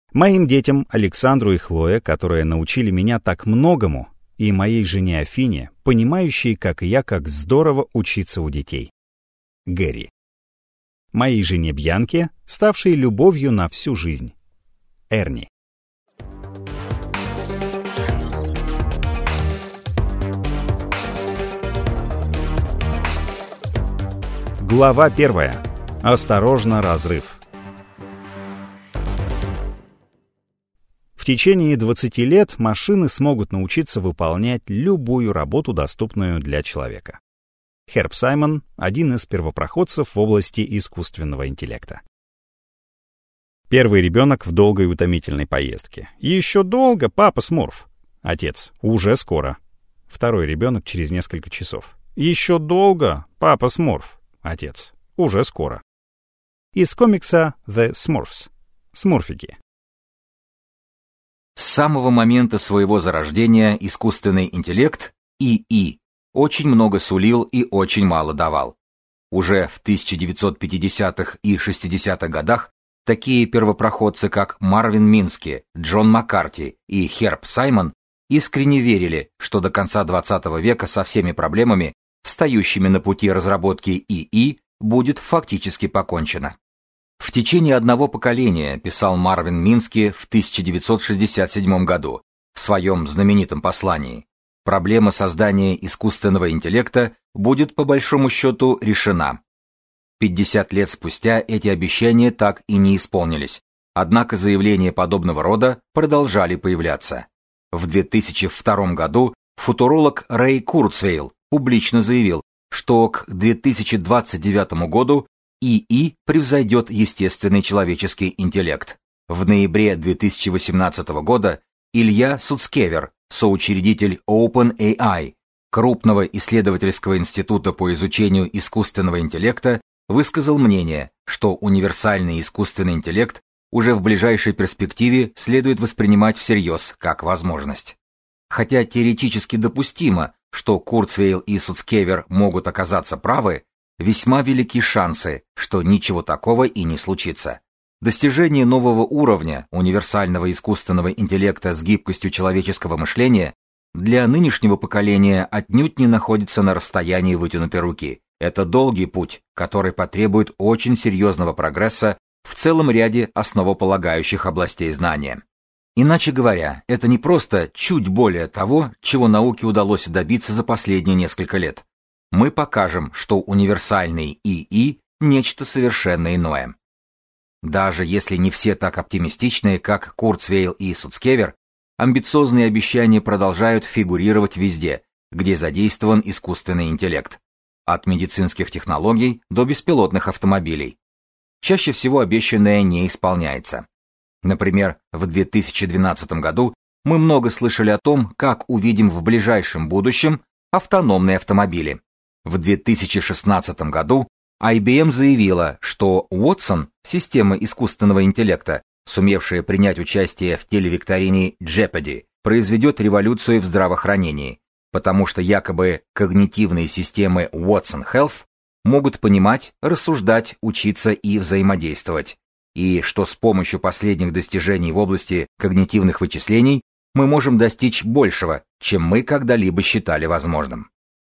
Моим детям Александру и Хлое, которые научили меня так многому, и моей жене Афине, понимающей, как и я, как здорово учиться у детей. Гэри. Моей жене Бьянке, ставшей любовью на всю жизнь. Эрни. Глава 1. Осторожно, разрыв. В течение 20 лет машины смогут научиться выполнять любую работу, доступную для человека. Херб Саймон — один из первопроходцев в области искусственного интеллекта. Первый ребенок в долгой утомительной поездке. «Еще долго, папа Смурф». Отец: «Уже скоро». Второй ребенок через несколько часов. «Еще долго, папа Смурф». Отец: «Уже скоро». Из комикса The Smurfs. Смурфики. С самого момента своего зарождения искусственный интеллект, ИИ, очень много сулил и очень мало давал. Уже в 1950-х и 60-х годах такие первопроходцы, как Марвин Мински, Джон Маккарти и Херб Саймон, искренне верили, что до конца XX века со всеми проблемами, встающими на пути разработки ИИ, будет фактически покончено. В течение одного поколения, писал Марвин Мински в 1967 году в своем знаменитом послании, проблема создания искусственного интеллекта будет по большому счету решена. 50 лет спустя эти обещания так и не исполнились, однако заявления подобного рода продолжали появляться. В 2002 году футуролог Рэй Курцвейл публично заявил, что к 2029 году ИИ превзойдет естественный человеческий интеллект. В ноябре 2018 года Илья Суцкевер, соучредитель OpenAI, крупного исследовательского института по изучению искусственного интеллекта, высказал мнение, что универсальный искусственный интеллект уже в ближайшей перспективе следует воспринимать всерьез как возможность. Хотя теоретически допустимо, что Курцвейл и Суцкевер могут оказаться правы, весьма велики шансы, что ничего такого и не случится. Достижение нового уровня универсального искусственного интеллекта с гибкостью человеческого мышления для нынешнего поколения отнюдь не находится на расстоянии вытянутой руки. Это долгий путь, который потребует очень серьезного прогресса в целом ряде основополагающих областей знания. Иначе говоря, это не просто чуть более того, чего науке удалось добиться за последние несколько лет. Мы покажем, что универсальный ИИ – нечто совершенно иное. Даже если не все так оптимистичны, как Курцвейл и Суцкевер, амбициозные обещания продолжают фигурировать везде, где задействован искусственный интеллект. От медицинских технологий до беспилотных автомобилей. Чаще всего обещанное не исполняется. Например, в 2012 году мы много слышали о том, как увидим в ближайшем будущем автономные автомобили. В 2016 году IBM заявила, что Watson, система искусственного интеллекта, сумевшая принять участие в телевикторине Jeopardy, произведет революцию в здравоохранении, потому что якобы когнитивные системы Watson Health могут понимать, рассуждать, учиться и взаимодействовать, и что с помощью последних достижений в области когнитивных вычислений мы можем достичь большего, чем мы когда-либо считали возможным.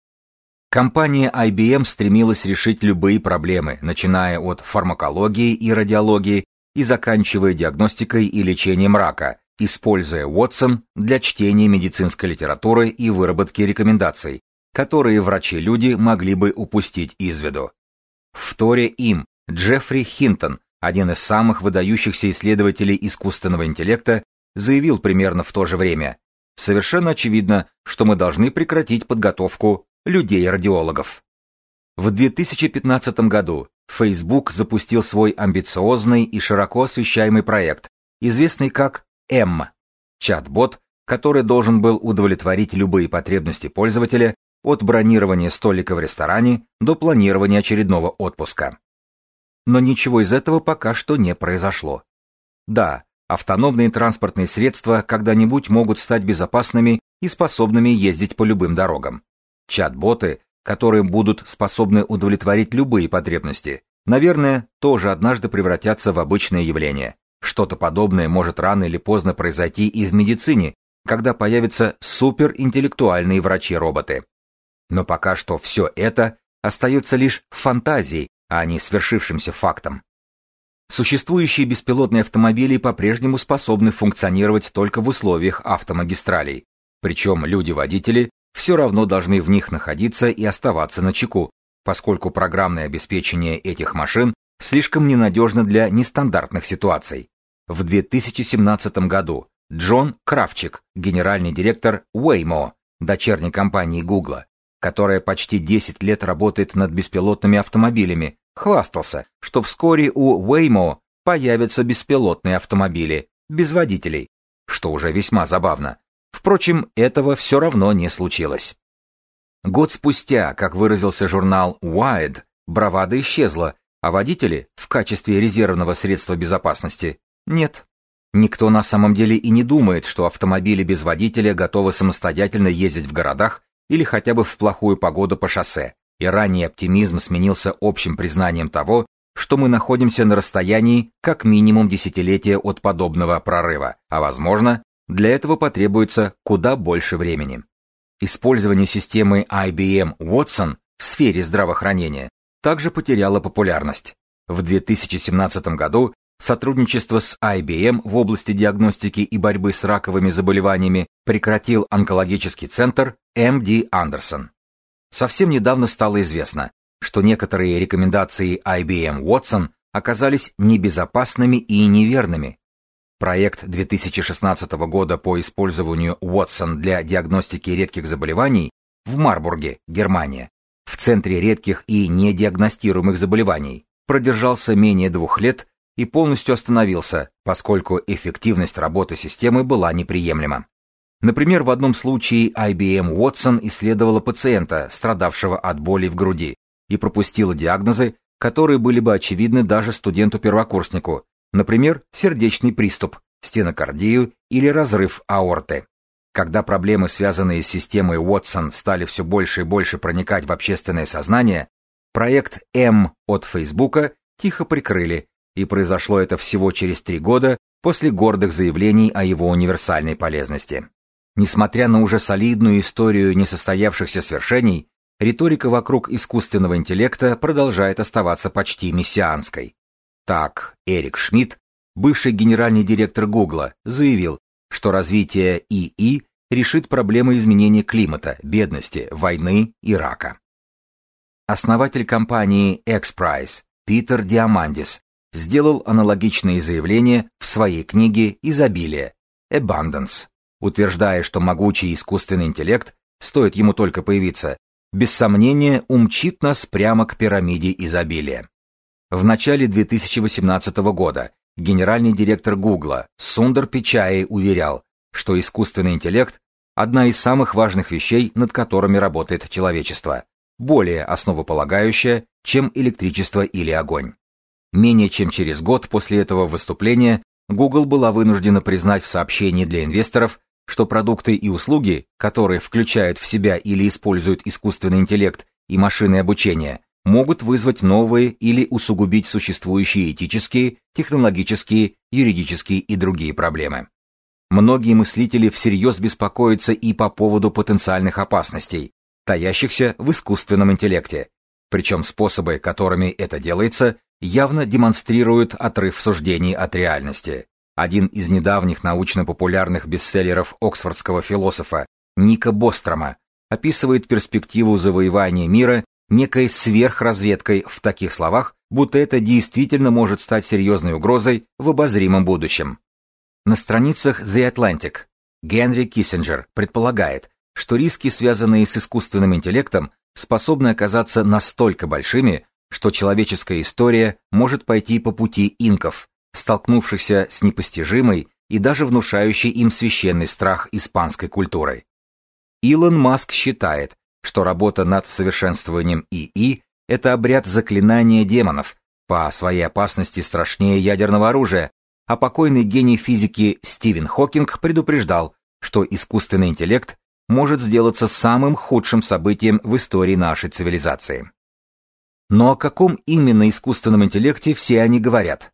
Компания IBM стремилась решить любые проблемы, начиная от фармакологии и радиологии и заканчивая диагностикой и лечением рака, используя Watson для чтения медицинской литературы и выработки рекомендаций, которые врачи-люди могли бы упустить из виду. Вторя им Джеффри Хинтон, один из самых выдающихся исследователей искусственного интеллекта, заявил примерно в то же время: «Совершенно очевидно, что мы должны прекратить подготовку людей-радиологов». В 2015 году Facebook запустил свой амбициозный и широко освещаемый проект, известный как M, чат-бот, который должен был удовлетворить любые потребности пользователя от бронирования столика в ресторане до планирования очередного отпуска. Но ничего из этого пока что не произошло. Да, автономные транспортные средства когда-нибудь могут стать безопасными и способными ездить по любым дорогам. Чат-боты, которые будут способны удовлетворить любые потребности, наверное, тоже однажды превратятся в обычное явление. Что-то подобное может рано или поздно произойти и в медицине, когда появятся суперинтеллектуальные врачи-роботы. Но пока что все это остается лишь фантазией, а не свершившимся фактом. Существующие беспилотные автомобили по-прежнему способны функционировать только в условиях автомагистралей, причем люди-водители все равно должны в них находиться и оставаться начеку, поскольку программное обеспечение этих машин слишком ненадежно для нестандартных ситуаций. В 2017 году Джон Кравчик, генеральный директор Waymo, дочерней компании Google, которая почти 10 лет работает над беспилотными автомобилями, хвастался, что вскоре у Waymo появятся беспилотные автомобили, без водителей, что уже весьма забавно. Впрочем, этого все равно не случилось. Год спустя, как выразился журнал Wired, бравада исчезла, а водители, в качестве резервного средства безопасности, нет. Никто на самом деле и не думает, что автомобили без водителя готовы самостоятельно ездить в городах или хотя бы в плохую погоду по шоссе, и ранний оптимизм сменился общим признанием того, что мы находимся на расстоянии как минимум десятилетия от подобного прорыва, а возможно, для этого потребуется куда больше времени. Использование системы IBM Watson в сфере здравоохранения также потеряло популярность. В 2017 году сотрудничество с IBM в области диагностики и борьбы с раковыми заболеваниями прекратил онкологический центр MD Anderson. Совсем недавно стало известно, что некоторые рекомендации IBM Watson оказались небезопасными и неверными. Проект 2016 года по использованию Watson для диагностики редких заболеваний в Марбурге, Германия, в Центре редких и недиагностируемых заболеваний, продержался менее 2 лет и полностью остановился, поскольку эффективность работы системы была неприемлема. Например, в одном случае IBM Watson исследовала пациента, страдавшего от боли в груди, и пропустила диагнозы, которые были бы очевидны даже студенту-первокурснику, например, сердечный приступ, стенокардию или разрыв аорты. Когда проблемы, связанные с системой Watson, стали все больше и больше проникать в общественное сознание, проект M от Фейсбука тихо прикрыли, и произошло это всего через 3 года после гордых заявлений о его универсальной полезности. Несмотря на уже солидную историю несостоявшихся свершений, риторика вокруг искусственного интеллекта продолжает оставаться почти мессианской. Так, Эрик Шмидт, бывший генеральный директор Гугла, заявил, что развитие ИИ решит проблемы изменения климата, бедности, войны и рака. Основатель компании XPRIZE Питер Диамандис сделал аналогичные заявления в своей книге «Изобилие» Abundance, утверждая, что могучий искусственный интеллект, стоит ему только появиться, без сомнения умчит нас прямо к пирамиде изобилия. В начале 2018 года генеральный директор Гугла Сундар Пичай уверял, что искусственный интеллект – одна из самых важных вещей, над которыми работает человечество, более основополагающая, чем электричество или огонь. Менее чем через год после этого выступления Google была вынуждена признать в сообщении для инвесторов, что продукты и услуги, которые включают в себя или используют искусственный интеллект и машинное обучение, могут вызвать новые или усугубить существующие этические, технологические, юридические и другие проблемы. Многие мыслители всерьез беспокоятся и по поводу потенциальных опасностей, таящихся в искусственном интеллекте, причем способы, которыми это делается, явно демонстрируют отрыв суждений от реальности. Один из недавних научно-популярных бестселлеров оксфордского философа Ника Бострома описывает перспективу завоевания мира некой сверхразведкой в таких словах, будто это действительно может стать серьезной угрозой в обозримом будущем. На страницах The Atlantic Генри Киссинджер предполагает, что риски, связанные с искусственным интеллектом, способны оказаться настолько большими, что человеческая история может пойти по пути инков, столкнувшихся с непостижимой и даже внушающей им священный страх испанской культурой. Илон Маск считает, что работа над совершенствованием ИИ – это обряд заклинания демонов, по своей опасности страшнее ядерного оружия, а покойный гений физики Стивен Хокинг предупреждал, что искусственный интеллект может сделаться самым худшим событием в истории нашей цивилизации. Но о каком именно искусственном интеллекте все они говорят?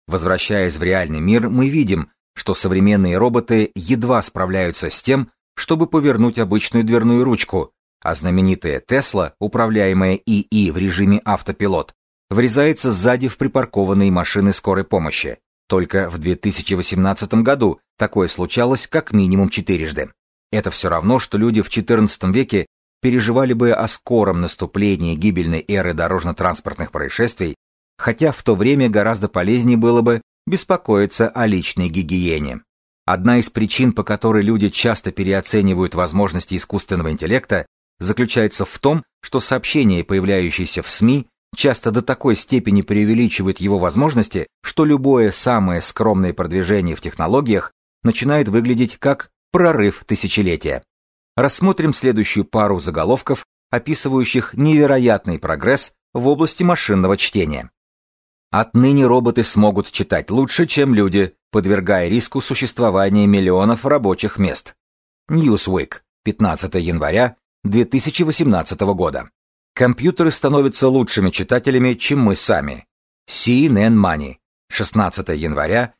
Возвращаясь в реальный мир, мы видим, что современные роботы едва справляются с тем, чтобы повернуть обычную дверную ручку, а знаменитая Тесла, управляемая ИИ в режиме автопилот, врезается сзади в припаркованные машины скорой помощи. Только в 2018 году такое случалось как минимум 4 раза. Это все равно, что люди в XIV веке переживали бы о скором наступлении гибельной эры дорожно-транспортных происшествий, хотя в то время гораздо полезнее было бы беспокоиться о личной гигиене. Одна из причин, по которой люди часто переоценивают возможности искусственного интеллекта, заключается в том, что сообщения, появляющиеся в СМИ, часто до такой степени преувеличивают его возможности, что любое самое скромное продвижение в технологиях начинает выглядеть как прорыв тысячелетия. Рассмотрим следующую пару заголовков, описывающих невероятный прогресс в области машинного чтения. Отныне роботы смогут читать лучше, чем люди, подвергая риску существования миллионов рабочих мест. Newsweek, 15 января 2018 года. Компьютеры становятся лучшими читателями, чем мы сами. CNN Money, 16 января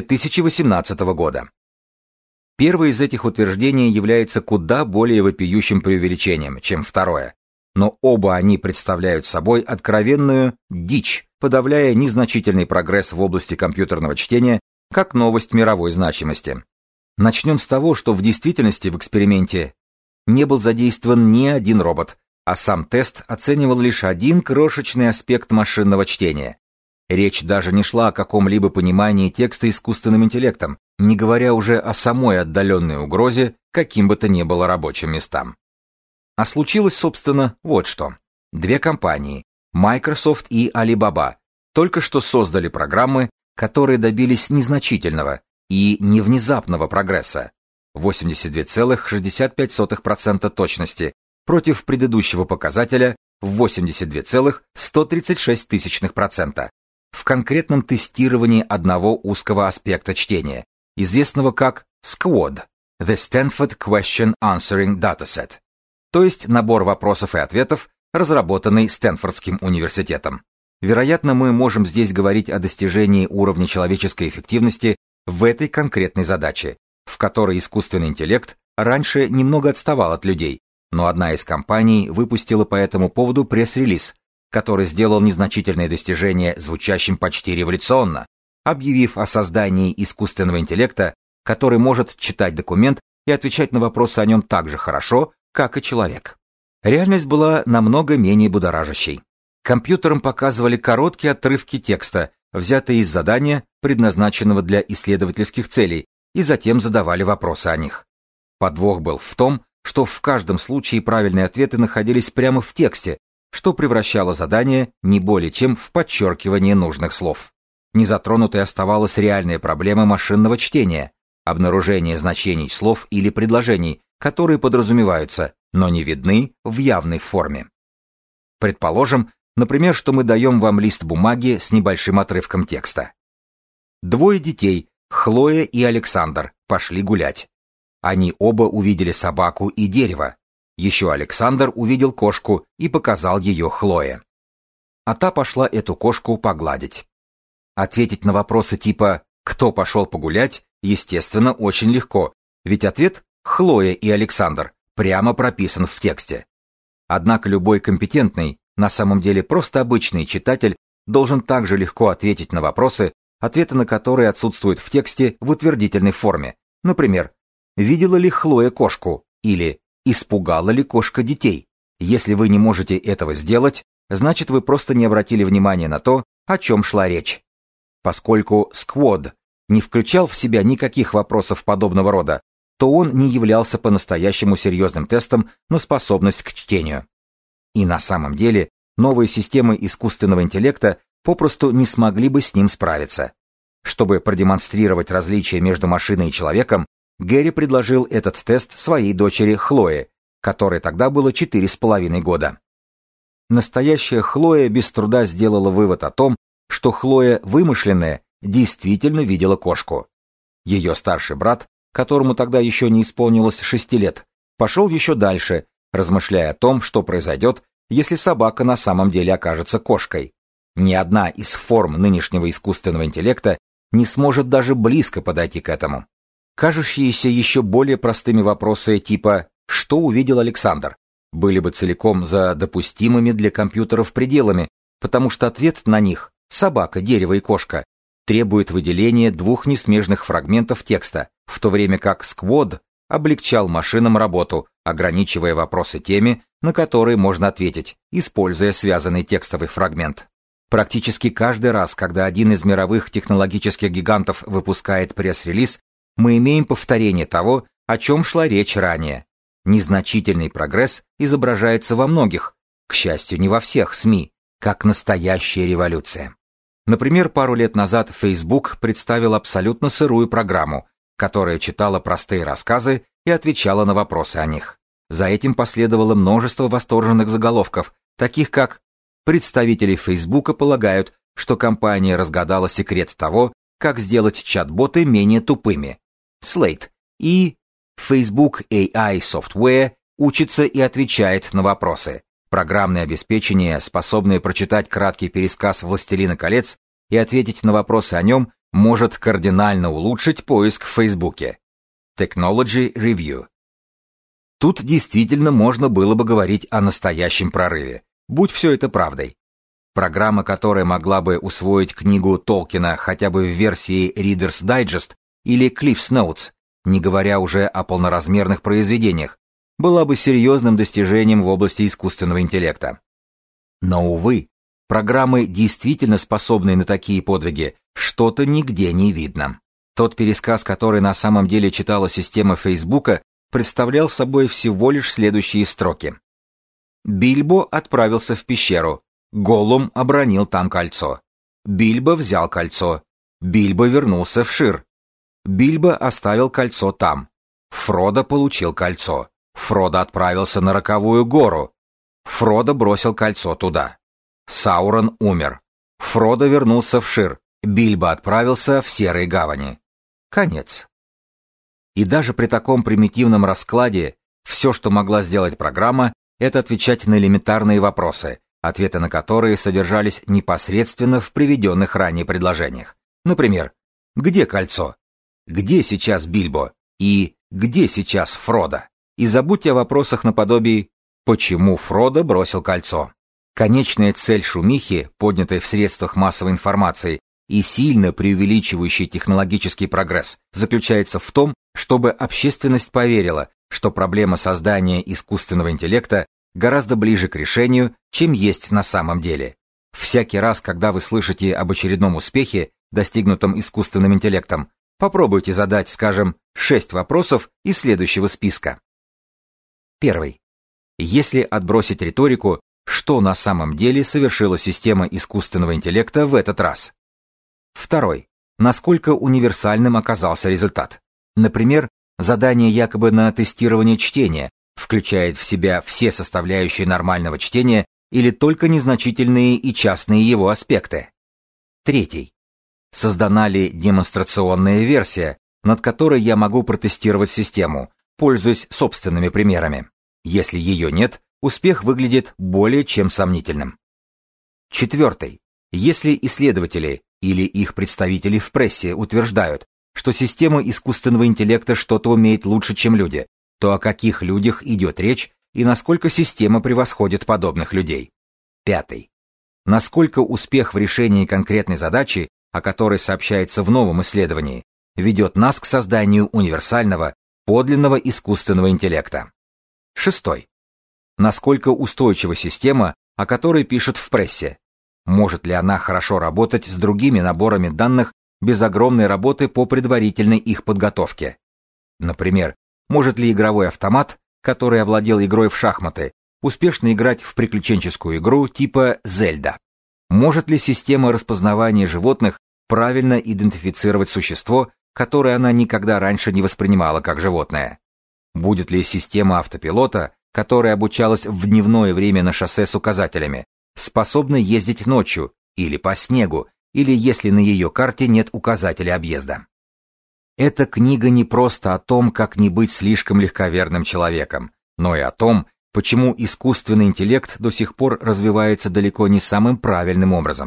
2018 года. Первое из этих утверждений является куда более вопиющим преувеличением, чем второе, но оба они представляют собой откровенную дичь, подавляя незначительный прогресс в области компьютерного чтения как новость мировой значимости. Начнем с того, что в действительности в эксперименте не был задействован ни один робот, а сам тест оценивал лишь один крошечный аспект машинного чтения. Речь даже не шла о каком-либо понимании текста искусственным интеллектом, не говоря уже о самой отдаленной угрозе каким бы то ни было рабочим местам. А случилось, собственно, вот что. Две компании, Microsoft и Alibaba, только что создали программы, которые добились незначительного и невнезапного прогресса. 82,65% точности против предыдущего показателя в 82,136%. В конкретном тестировании одного узкого аспекта чтения, известного как SQUAD, The Stanford Question Answering Dataset, то есть набор вопросов и ответов, разработанный Стэнфордским университетом. Вероятно, мы можем здесь говорить о достижении уровня человеческой эффективности в этой конкретной задаче, в которой искусственный интеллект раньше немного отставал от людей, но одна из компаний выпустила по этому поводу пресс-релиз, который сделал незначительное достижение звучащим почти революционно, объявив о создании искусственного интеллекта, который может читать документ и отвечать на вопросы о нем так же хорошо, как и человек. Реальность была намного менее будоражащей. Компьютерам показывали короткие отрывки текста, взятые из задания, предназначенного для исследовательских целей, и затем задавали вопросы о них. Подвох был в том, что в каждом случае правильные ответы находились прямо в тексте, что превращало задание не более чем в подчеркивание нужных слов. Незатронутой оставалась реальная проблема машинного чтения, обнаружение значений слов или предложений, которые подразумеваются, но не видны в явной форме. Предположим, например, что мы даем вам лист бумаги с небольшим отрывком текста. Двое детей, Хлоя и Александр, пошли гулять. Они оба увидели собаку и дерево. Еще Александр увидел кошку и показал ее Хлое. А та пошла эту кошку погладить. Ответить на вопросы типа «Кто пошел погулять?» естественно, очень легко, ведь ответ «Хлоя и Александр» прямо прописан в тексте. Однако любой компетентный, на самом деле просто обычный читатель, должен также легко ответить на вопросы, ответы на которые отсутствуют в тексте в утвердительной форме. Например, «Видела ли Хлоя кошку?» или «Испугала ли кошка детей?» Если вы не можете этого сделать, значит вы просто не обратили внимания на то, о чем шла речь. Поскольку SQUAD не включал в себя никаких вопросов подобного рода, то он не являлся по-настоящему серьезным тестом на способность к чтению. И на самом деле новые системы искусственного интеллекта попросту не смогли бы с ним справиться. Чтобы продемонстрировать различия между машиной и человеком, Гэри предложил этот тест своей дочери Хлое, которой тогда было 4,5 года. Настоящая Хлоя без труда сделала вывод о том, что Хлоя вымышленная действительно видела кошку. Ее старший брат, которому тогда еще не исполнилось 6 лет, пошел еще дальше, размышляя о том, что произойдет, если собака на самом деле окажется кошкой. Ни одна из форм нынешнего искусственного интеллекта не сможет даже близко подойти к этому. Кажущиеся еще более простыми вопросы типа «что увидел Александр?» были бы целиком за допустимыми для компьютеров пределами, потому что ответ на них «собака, дерево и кошка» требует выделения двух несмежных фрагментов текста, в то время как Squad облегчал машинам работу, ограничивая вопросы теми, на которые можно ответить, используя связанный текстовый фрагмент. Практически каждый раз, когда один из мировых технологических гигантов выпускает пресс-релиз, мы имеем повторение того, о чем шла речь ранее. Незначительный прогресс изображается во многих, к счастью, не во всех СМИ, как настоящая революция. Например, пару лет назад Facebook представил абсолютно сырую программу, которая читала простые рассказы и отвечала на вопросы о них. За этим последовало множество восторженных заголовков, таких как «Представители Фейсбука полагают, что компания разгадала секрет того, как сделать чат-боты менее тупыми», Slate, и Facebook AI Software учится и отвечает на вопросы. Программное обеспечение, способное прочитать краткий пересказ «Властелина колец» и ответить на вопросы о нем, может кардинально улучшить поиск в Фейсбуке. Technology Review. Тут действительно можно было бы говорить о настоящем прорыве, будь все это правдой. Программа, которая могла бы усвоить книгу Толкина хотя бы в версии Reader's Digest или Cliff's Notes, не говоря уже о полноразмерных произведениях, была бы серьезным достижением в области искусственного интеллекта. Но, увы, программы, действительно способные на такие подвиги, что-то нигде не видно. Тот пересказ, который на самом деле читала система Фейсбука, представлял собой всего лишь следующие строки. Бильбо отправился в пещеру. Голлум обронил там кольцо. Бильбо взял кольцо. Бильбо вернулся в Шир. Бильбо оставил кольцо там. Фродо получил кольцо. Фродо отправился на Роковую гору. Фродо бросил кольцо туда. Саурон умер. Фродо вернулся в Шир. Бильбо отправился в Серые гавани. Конец. И даже при таком примитивном раскладе все, что могла сделать программа, это отвечать на элементарные вопросы, ответы на которые содержались непосредственно в приведенных ранее предложениях. Например, где кольцо? Где сейчас Бильбо? И где сейчас Фродо? И забудьте о вопросах наподобие «Почему Фродо бросил кольцо?». Конечная цель шумихи, поднятой в средствах массовой информации и сильно преувеличивающий технологический прогресс, заключается в том, чтобы общественность поверила, что проблема создания искусственного интеллекта гораздо ближе к решению, чем есть на самом деле. Всякий раз, когда вы слышите об очередном успехе, достигнутом искусственным интеллектом, попробуйте задать, скажем, 6 вопросов из следующего списка. Первый. Если отбросить риторику, что на самом деле совершила система искусственного интеллекта в этот раз? Второй. Насколько универсальным оказался результат? Например, задание якобы на тестирование чтения включает в себя все составляющие нормального чтения или только незначительные и частные его аспекты. Третий. Создана ли демонстрационная версия, над которой я могу протестировать систему, пользуясь собственными примерами? Если ее нет, успех выглядит более чем сомнительным. Четвертый. Если исследователи или их представители в прессе утверждают, что система искусственного интеллекта что-то умеет лучше, чем люди, то о каких людях идет речь и насколько система превосходит подобных людей? Пятый. Насколько успех в решении конкретной задачи, о которой сообщается в новом исследовании, ведет нас к созданию универсального, подлинного искусственного интеллекта? Шестой. Насколько устойчива система, о которой пишут в прессе? Может ли она хорошо работать с другими наборами данных без огромной работы по предварительной их подготовке? Например, может ли игровой автомат, который овладел игрой в шахматы, успешно играть в приключенческую игру типа Зельда? Может ли система распознавания животных правильно идентифицировать существо, которое она никогда раньше не воспринимала как животное? Будет ли система автопилота, которая обучалась в дневное время на шоссе с указателями, способна ездить ночью или по снегу, или если на ее карте нет указателя объезда? Эта книга не просто о том, как не быть слишком легковерным человеком, но и о том, почему искусственный интеллект до сих пор развивается далеко не самым правильным образом,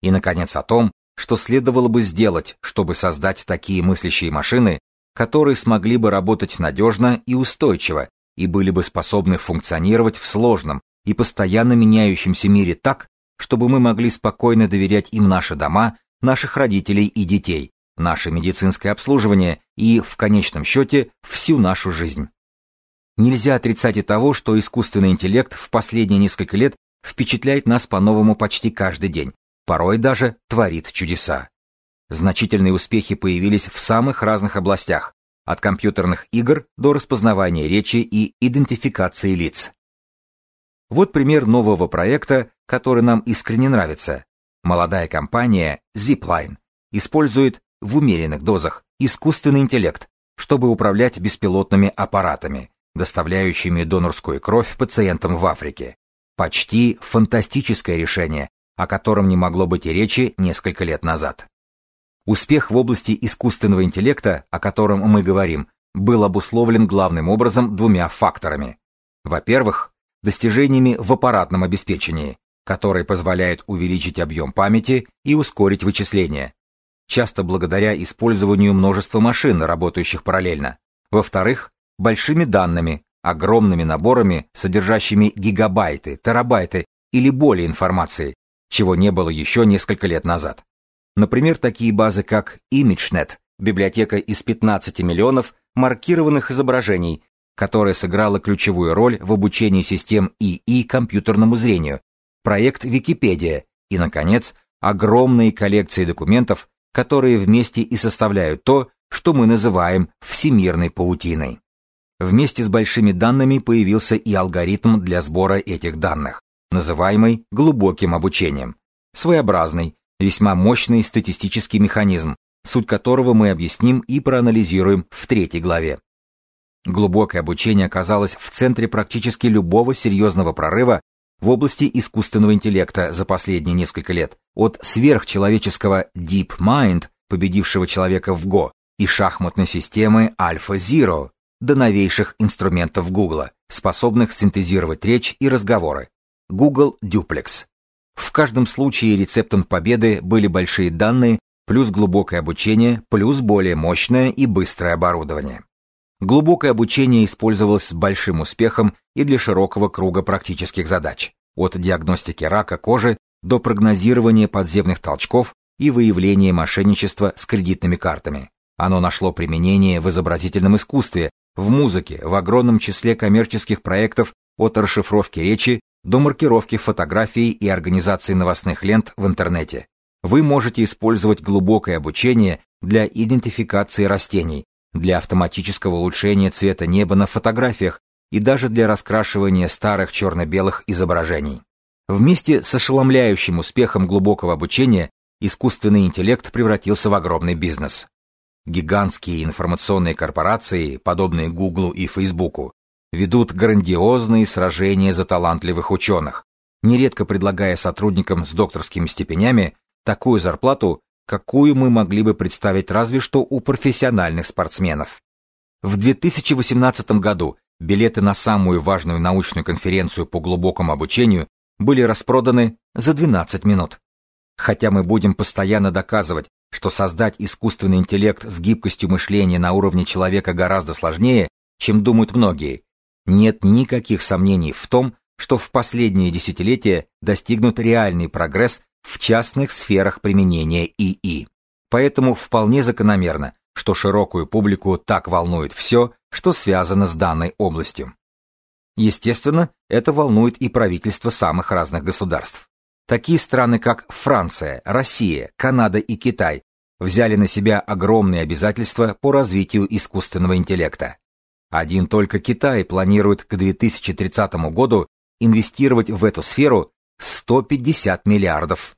И, наконец, о том, что следовало бы сделать, чтобы создать такие мыслящие машины, которые смогли бы работать надежно и устойчиво и были бы способны функционировать в сложном и постоянно меняющемся мире так, чтобы мы могли спокойно доверять им наши дома, наших родителей и детей, наше медицинское обслуживание и, в конечном счете, всю нашу жизнь. Нельзя отрицать и того, что искусственный интеллект в последние несколько лет впечатляет нас по-новому почти каждый день, порой даже творит чудеса. Значительные успехи появились в самых разных областях, от компьютерных игр до распознавания речи и идентификации лиц. Вот пример нового проекта, который нам искренне нравится. Молодая компания Zipline использует в умеренных дозах искусственный интеллект, чтобы управлять беспилотными аппаратами, доставляющими донорскую кровь пациентам в Африке. Почти фантастическое решение, о котором не могло быть и речи несколько лет назад. Успех в области искусственного интеллекта, о котором мы говорим, был обусловлен главным образом двумя факторами. Во-первых, достижениями в аппаратном обеспечении, которые позволяют увеличить объем памяти и ускорить вычисления, часто благодаря использованию множества машин, работающих параллельно. Во-вторых, большими данными, огромными наборами, содержащими гигабайты, терабайты или более информации, чего не было еще несколько лет назад. Например, такие базы, как ImageNet, библиотека из 15 миллионов маркированных изображений, которая сыграла ключевую роль в обучении систем ИИ компьютерному зрению, проект Википедия и, наконец, огромные коллекции документов, которые вместе и составляют то, что мы называем всемирной паутиной. Вместе с большими данными появился и алгоритм для сбора этих данных, называемый глубоким обучением, своеобразный, весьма мощный статистический механизм, суть которого мы объясним и проанализируем в 3 главе. Глубокое обучение оказалось в центре практически любого серьезного прорыва в области искусственного интеллекта за последние несколько лет, от сверхчеловеческого DeepMind, победившего человека в Go, и шахматной системы AlphaZero, до новейших инструментов Google, способных синтезировать речь и разговоры, Google Duplex. В каждом случае рецептом победы были большие данные, плюс глубокое обучение, плюс более мощное и быстрое оборудование. Глубокое обучение использовалось с большим успехом и для широкого круга практических задач, от диагностики рака кожи до прогнозирования подземных толчков и выявления мошенничества с кредитными картами. Оно нашло применение в изобразительном искусстве, в музыке, в огромном числе коммерческих проектов от расшифровки речи до маркировки фотографий и организации новостных лент в интернете. Вы можете использовать глубокое обучение для идентификации растений, для автоматического улучшения цвета неба на фотографиях и даже для раскрашивания старых черно-белых изображений. Вместе с ошеломляющим успехом глубокого обучения искусственный интеллект превратился в огромный бизнес. Гигантские информационные корпорации, подобные Google и Facebook, ведут грандиозные сражения за талантливых ученых, нередко предлагая сотрудникам с докторскими степенями такую зарплату, какую мы могли бы представить разве что у профессиональных спортсменов. В 2018 году билеты на самую важную научную конференцию по глубокому обучению были распроданы за 12 минут. Хотя мы будем постоянно доказывать, что создать искусственный интеллект с гибкостью мышления на уровне человека гораздо сложнее, чем думают многие, нет никаких сомнений в том, что в последние десятилетия достигнут реальный прогресс в частных сферах применения ИИ. Поэтому вполне закономерно, что широкую публику так волнует все, что связано с данной областью. Естественно, это волнует и правительства самых разных государств. Такие страны, как Франция, Россия, Канада и Китай, взяли на себя огромные обязательства по развитию искусственного интеллекта. Один только Китай планирует к 2030 году инвестировать в эту сферу $150 миллиардов.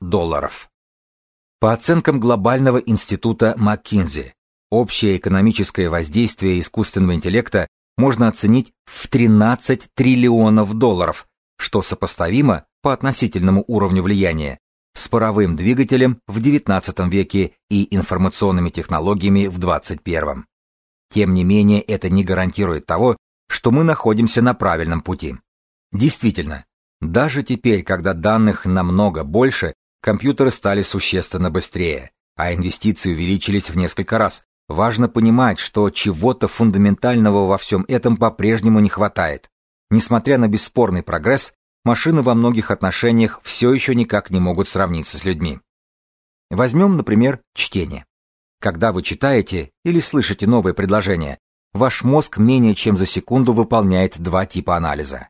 По оценкам глобального института McKinsey, общее экономическое воздействие искусственного интеллекта можно оценить в $13 триллионов, что сопоставимо по относительному уровню влияния с паровым двигателем в XIX веке и информационными технологиями в XXI. Тем не менее, это не гарантирует того, что мы находимся на правильном пути. Действительно, даже теперь, когда данных намного больше, Компьютеры стали существенно быстрее, а инвестиции увеличились в несколько раз. Важно понимать, что чего-то фундаментального во всем этом по-прежнему не хватает. Несмотря на бесспорный прогресс, машины во многих отношениях все еще никак не могут сравниться с людьми. Возьмем, например, чтение. Когда вы читаете или слышите новое предложение, ваш мозг менее чем за секунду выполняет два типа анализа.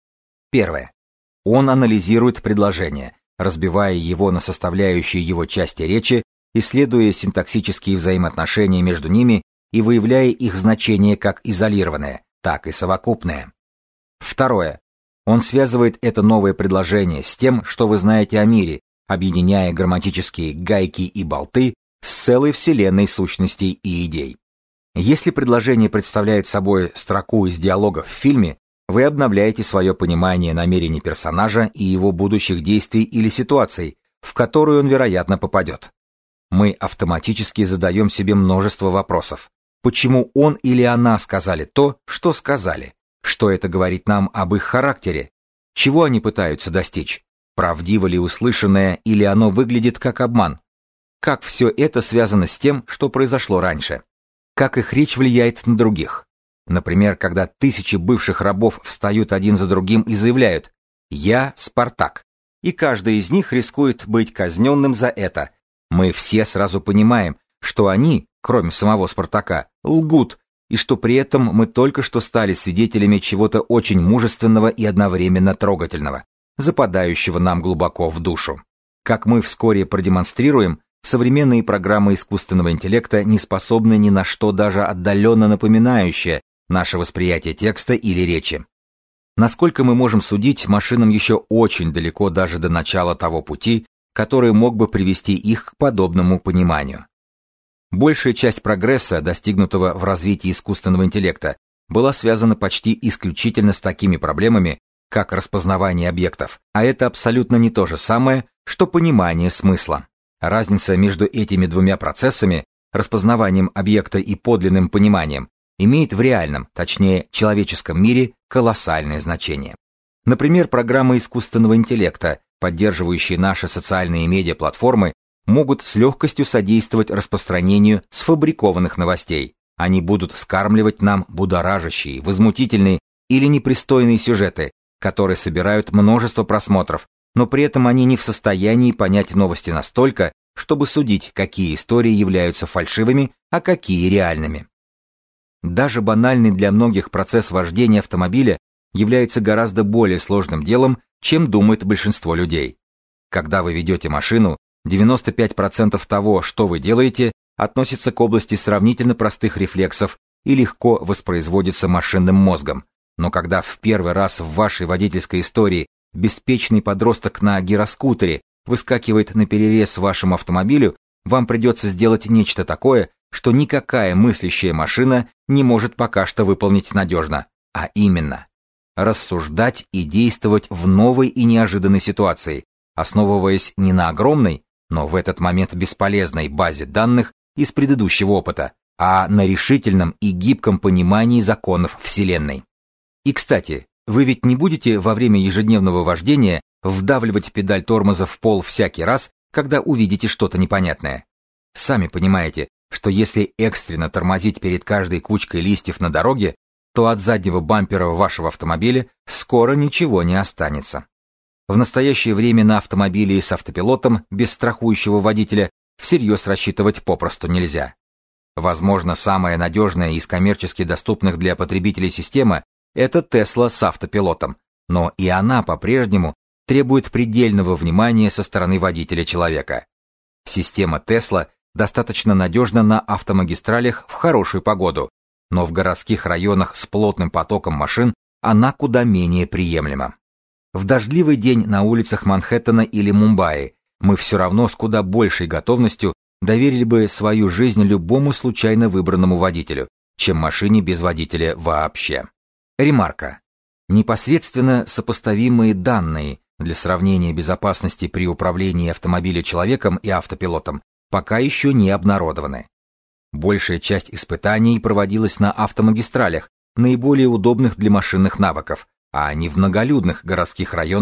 Первое. Он анализирует предложение, разбивая его на составляющие его части речи, исследуя синтаксические взаимоотношения между ними и выявляя их значение как изолированное, так и совокупное. Второе. Он связывает это новое предложение с тем, что вы знаете о мире, объединяя грамматические гайки и болты с целой вселенной сущностей и идей. Если предложение представляет собой строку из диалогов в фильме, вы обновляете свое понимание намерений персонажа и его будущих действий или ситуаций, в которую он, вероятно, попадет. Мы автоматически задаем себе множество вопросов. Почему он или она сказали то, что сказали? Что это говорит нам об их характере? Чего они пытаются достичь? Правдиво ли услышанное или оно выглядит как обман? Как все это связано с тем, что произошло раньше? Как их речь влияет на других? Например, когда тысячи бывших рабов встают один за другим и заявляют «Я Спартак», и каждый из них рискует быть казненным за это. Мы все сразу понимаем, что они, кроме самого Спартака, лгут, и что при этом мы только что стали свидетелями чего-то очень мужественного и одновременно трогательного, западающего нам глубоко в душу. Как мы вскоре продемонстрируем, современные программы искусственного интеллекта не способны ни на что даже отдаленно напоминающее наше восприятие текста или речи. Насколько мы можем судить, машинам еще очень далеко даже до начала того пути, который мог бы привести их к подобному пониманию. Большая часть прогресса, достигнутого в развитии искусственного интеллекта, была связана почти исключительно с такими проблемами, как распознавание объектов, а это абсолютно не то же самое, что понимание смысла. Разница между этими двумя процессами, распознаванием объекта и подлинным пониманием, имеет в реальном, точнее, человеческом мире колоссальное значение. Например, программы искусственного интеллекта, поддерживающие наши социальные медиаплатформы, могут с легкостью содействовать распространению сфабрикованных новостей. Они будут скармливать нам будоражащие, возмутительные или непристойные сюжеты, которые собирают множество просмотров, но при этом они не в состоянии понять новости настолько, чтобы судить, какие истории являются фальшивыми, а какие реальными. Даже банальный для многих процесс вождения автомобиля является гораздо более сложным делом, чем думает большинство людей. Когда вы ведете машину, 95% того, что вы делаете, относится к области сравнительно простых рефлексов и легко воспроизводится машинным мозгом. Но когда в первый раз в вашей водительской истории беспечный подросток на гироскутере выскакивает наперерез вашему автомобилю, вам придется сделать нечто такое, что никакая мыслящая машина не может пока что выполнить надежно, а именно рассуждать и действовать в новой и неожиданной ситуации, основываясь не на огромной, но в этот момент бесполезной базе данных из предыдущего опыта, а на решительном и гибком понимании законов Вселенной. И, кстати, вы ведь не будете во время ежедневного вождения вдавливать педаль тормоза в пол всякий раз, когда увидите что-то непонятное. Сами понимаете, что если экстренно тормозить перед каждой кучкой листьев на дороге, то от заднего бампера вашего автомобиля скоро ничего не останется. В настоящее время на автомобиле с автопилотом без страхующего водителя всерьез рассчитывать попросту нельзя. Возможно, самая надежная из коммерчески доступных для потребителей система – это Tesla с автопилотом, но и она по-прежнему требует предельного внимания со стороны водителя-человека. Система Tesla достаточно надежна на автомагистралях в хорошую погоду, но в городских районах с плотным потоком машин она куда менее приемлема. В дождливый день на улицах Манхэттена или Мумбаи мы все равно с куда большей готовностью доверили бы свою жизнь любому случайно выбранному водителю, чем машине без водителя вообще. Ремарка. Непосредственно сопоставимые данные для сравнения безопасности при управлении автомобилем человеком и автопилотом пока еще не обнародованы. Большая часть испытаний проводилась на автомагистралях, наиболее удобных для машинных навыков, а не в многолюдных городских районах,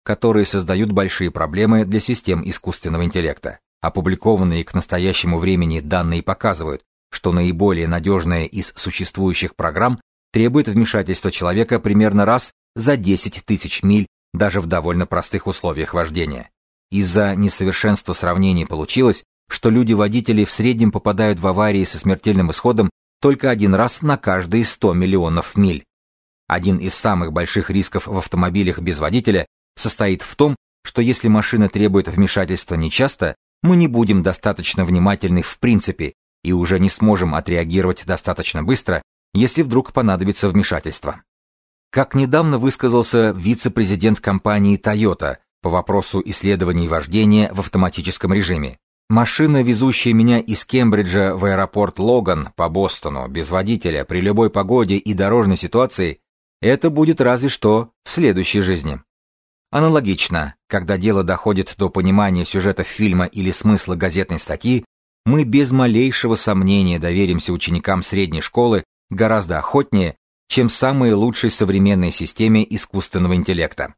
которые создают большие проблемы для систем искусственного интеллекта. Опубликованные к настоящему времени данные показывают, что наиболее надежная из существующих программ требует вмешательства человека примерно раз за 10 тысяч миль даже в довольно простых условиях вождения. Из-за несовершенства сравнений получилось, что люди-водители в среднем попадают в аварии со смертельным исходом только один раз на каждые 100 миллионов миль. Один из самых больших рисков в автомобилях без водителя состоит в том, что если машина требует вмешательства нечасто, мы не будем достаточно внимательны в принципе и уже не сможем отреагировать достаточно быстро, если вдруг понадобится вмешательство. Как недавно высказался вице-президент компании Toyota по вопросу исследований вождения в автоматическом режиме: машина, везущая меня из Кембриджа в аэропорт Логан по Бостону без водителя при любой погоде и дорожной ситуации, это будет разве что в следующей жизни. Аналогично, когда дело доходит до понимания сюжета фильма или смысла газетной статьи, мы без малейшего сомнения доверимся ученикам средней школы гораздо охотнее, чем самой лучшей современной системе искусственного интеллекта.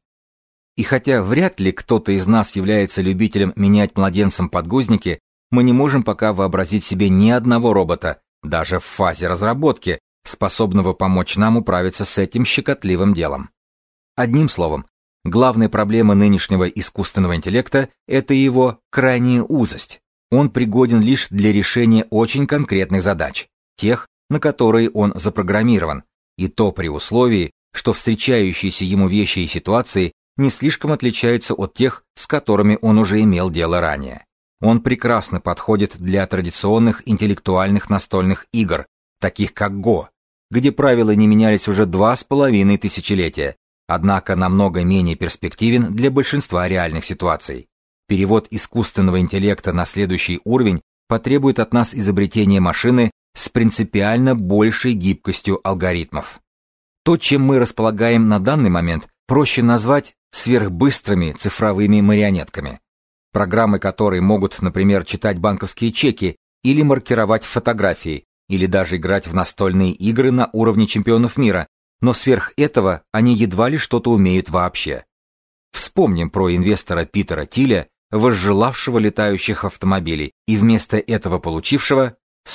И хотя вряд ли кто-то из нас является любителем менять младенцам подгузники, мы не можем пока вообразить себе ни одного робота, даже в фазе разработки, способного помочь нам управиться с этим щекотливым делом. Одним словом, главная проблема нынешнего искусственного интеллекта – это его крайняя узость. Он пригоден лишь для решения очень конкретных задач, тех, на которые он запрограммирован, и то при условии, что встречающиеся ему вещи и ситуации не слишком отличаются от тех, с которыми он уже имел дело ранее. Он прекрасно подходит для традиционных интеллектуальных настольных игр, таких как Go, где правила не менялись уже 2,5 тысячелетия, однако намного менее перспективен для большинства реальных ситуаций. Перевод искусственного интеллекта на следующий уровень потребует от нас изобретения машины с принципиально большей гибкостью алгоритмов. То, чем мы располагаем на данный момент, проще назвать сверхбыстрыми цифровыми марионетками. Программы, которые могут, например, читать банковские чеки или маркировать фотографии, или даже играть в настольные игры на уровне чемпионов мира, но сверх этого они едва ли что-то умеют вообще. Вспомним про инвестора Питера Тиля, возжелавшего летающих автомобилей и вместо этого получившего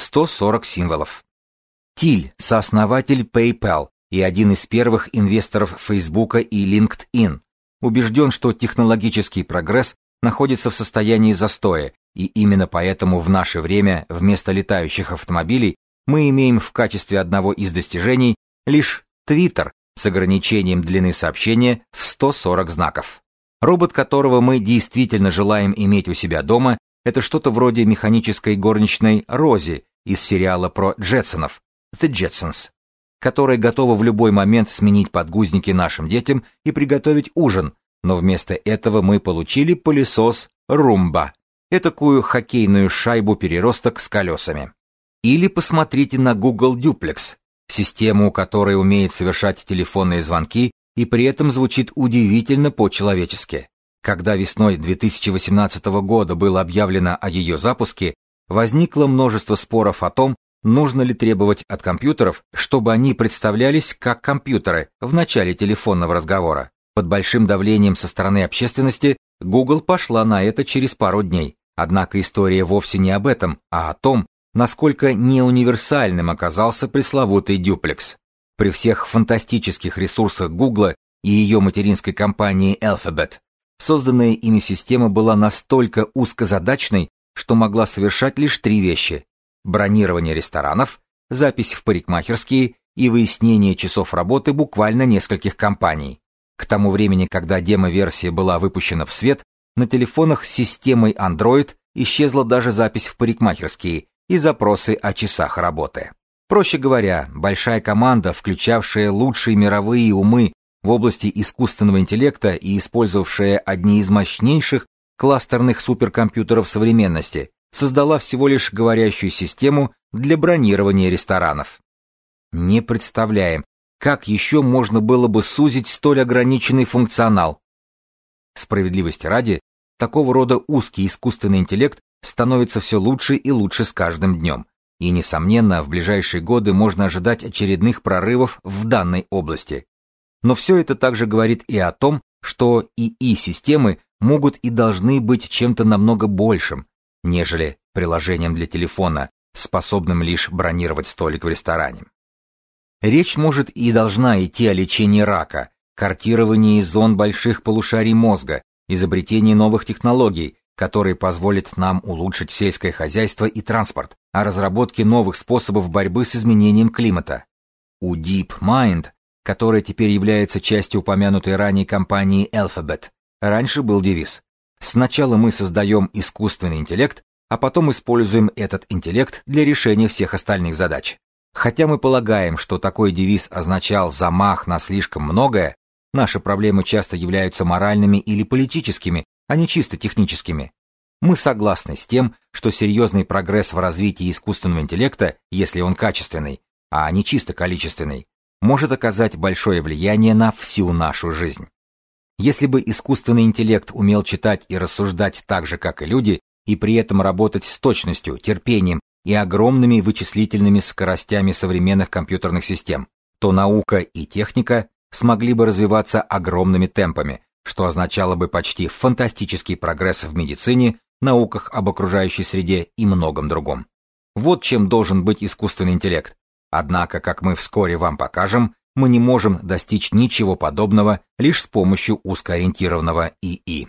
140 символов. Тиль – сооснователь PayPal и один из первых инвесторов Facebook и LinkedIn, убежден, что технологический прогресс находится в состоянии застоя, и именно поэтому в наше время вместо летающих автомобилей мы имеем в качестве одного из достижений лишь Twitter с ограничением длины сообщения в 140 знаков. Робот, которого мы действительно желаем иметь у себя дома, это что-то вроде механической горничной Рози из сериала про Джетсонов The Jetsons, которая готова в любой момент сменить подгузники нашим детям и приготовить ужин, но вместо этого мы получили пылесос Roomba, этакую хоккейную шайбу-переросток с колесами. Или посмотрите на Google Duplex, систему, которая умеет совершать телефонные звонки и при этом звучит удивительно по-человечески. Когда весной 2018 года было объявлено о ее запуске, возникло множество споров о том, нужно ли требовать от компьютеров, чтобы они представлялись как компьютеры в начале телефонного разговора. Под большим давлением со стороны общественности Google пошла на это через пару дней. Однако история вовсе не об этом, а о том, насколько неуниверсальным оказался пресловутый дюплекс. При всех фантастических ресурсах Google и ее материнской компании Alphabet, созданная ими система была настолько узкозадачной, что могла совершать лишь 3 вещи: бронирование ресторанов, запись в парикмахерские и выяснение часов работы буквально нескольких компаний. К тому времени, когда демо-версия была выпущена в свет, на телефонах с системой Android исчезла даже запись в парикмахерские и запросы о часах работы. Проще говоря, большая команда, включавшая лучшие мировые умы в области искусственного интеллекта и использовавшая одни из мощнейших кластерных суперкомпьютеров современности, создала всего лишь говорящую систему для бронирования ресторанов. Не представляем, как еще можно было бы сузить столь ограниченный функционал. Справедливости ради, такого рода узкий искусственный интеллект становится все лучше и лучше с каждым днем, и, несомненно, в ближайшие годы можно ожидать очередных прорывов в данной области. Но все это также говорит и о том, что ИИ-системы могут и должны быть чем-то намного большим, нежели приложением для телефона, способным лишь бронировать столик в ресторане. Речь может и должна идти о лечении рака, картировании зон больших полушарий мозга, изобретении новых технологий, которые позволят нам улучшить сельское хозяйство и транспорт, о разработке новых способов борьбы с изменением климата. У DeepMind, которая теперь является частью упомянутой ранее компании Alphabet, раньше был девиз: «Сначала мы создаем искусственный интеллект, а потом используем этот интеллект для решения всех остальных задач». Хотя мы полагаем, что такой девиз означал замах на слишком многое, наши проблемы часто являются моральными или политическими, а не чисто техническими. Мы согласны с тем, что серьезный прогресс в развитии искусственного интеллекта, если он качественный, а не чисто количественный, может оказать большое влияние на всю нашу жизнь. Если бы искусственный интеллект умел читать и рассуждать так же, как и люди, и при этом работать с точностью, терпением и огромными вычислительными скоростями современных компьютерных систем, то наука и техника смогли бы развиваться огромными темпами, что означало бы почти фантастический прогресс в медицине, науках об окружающей среде и многом другом. Вот чем должен быть искусственный интеллект. Однако, как мы вскоре вам покажем, мы не можем достичь ничего подобного лишь с помощью узкоориентированного ИИ.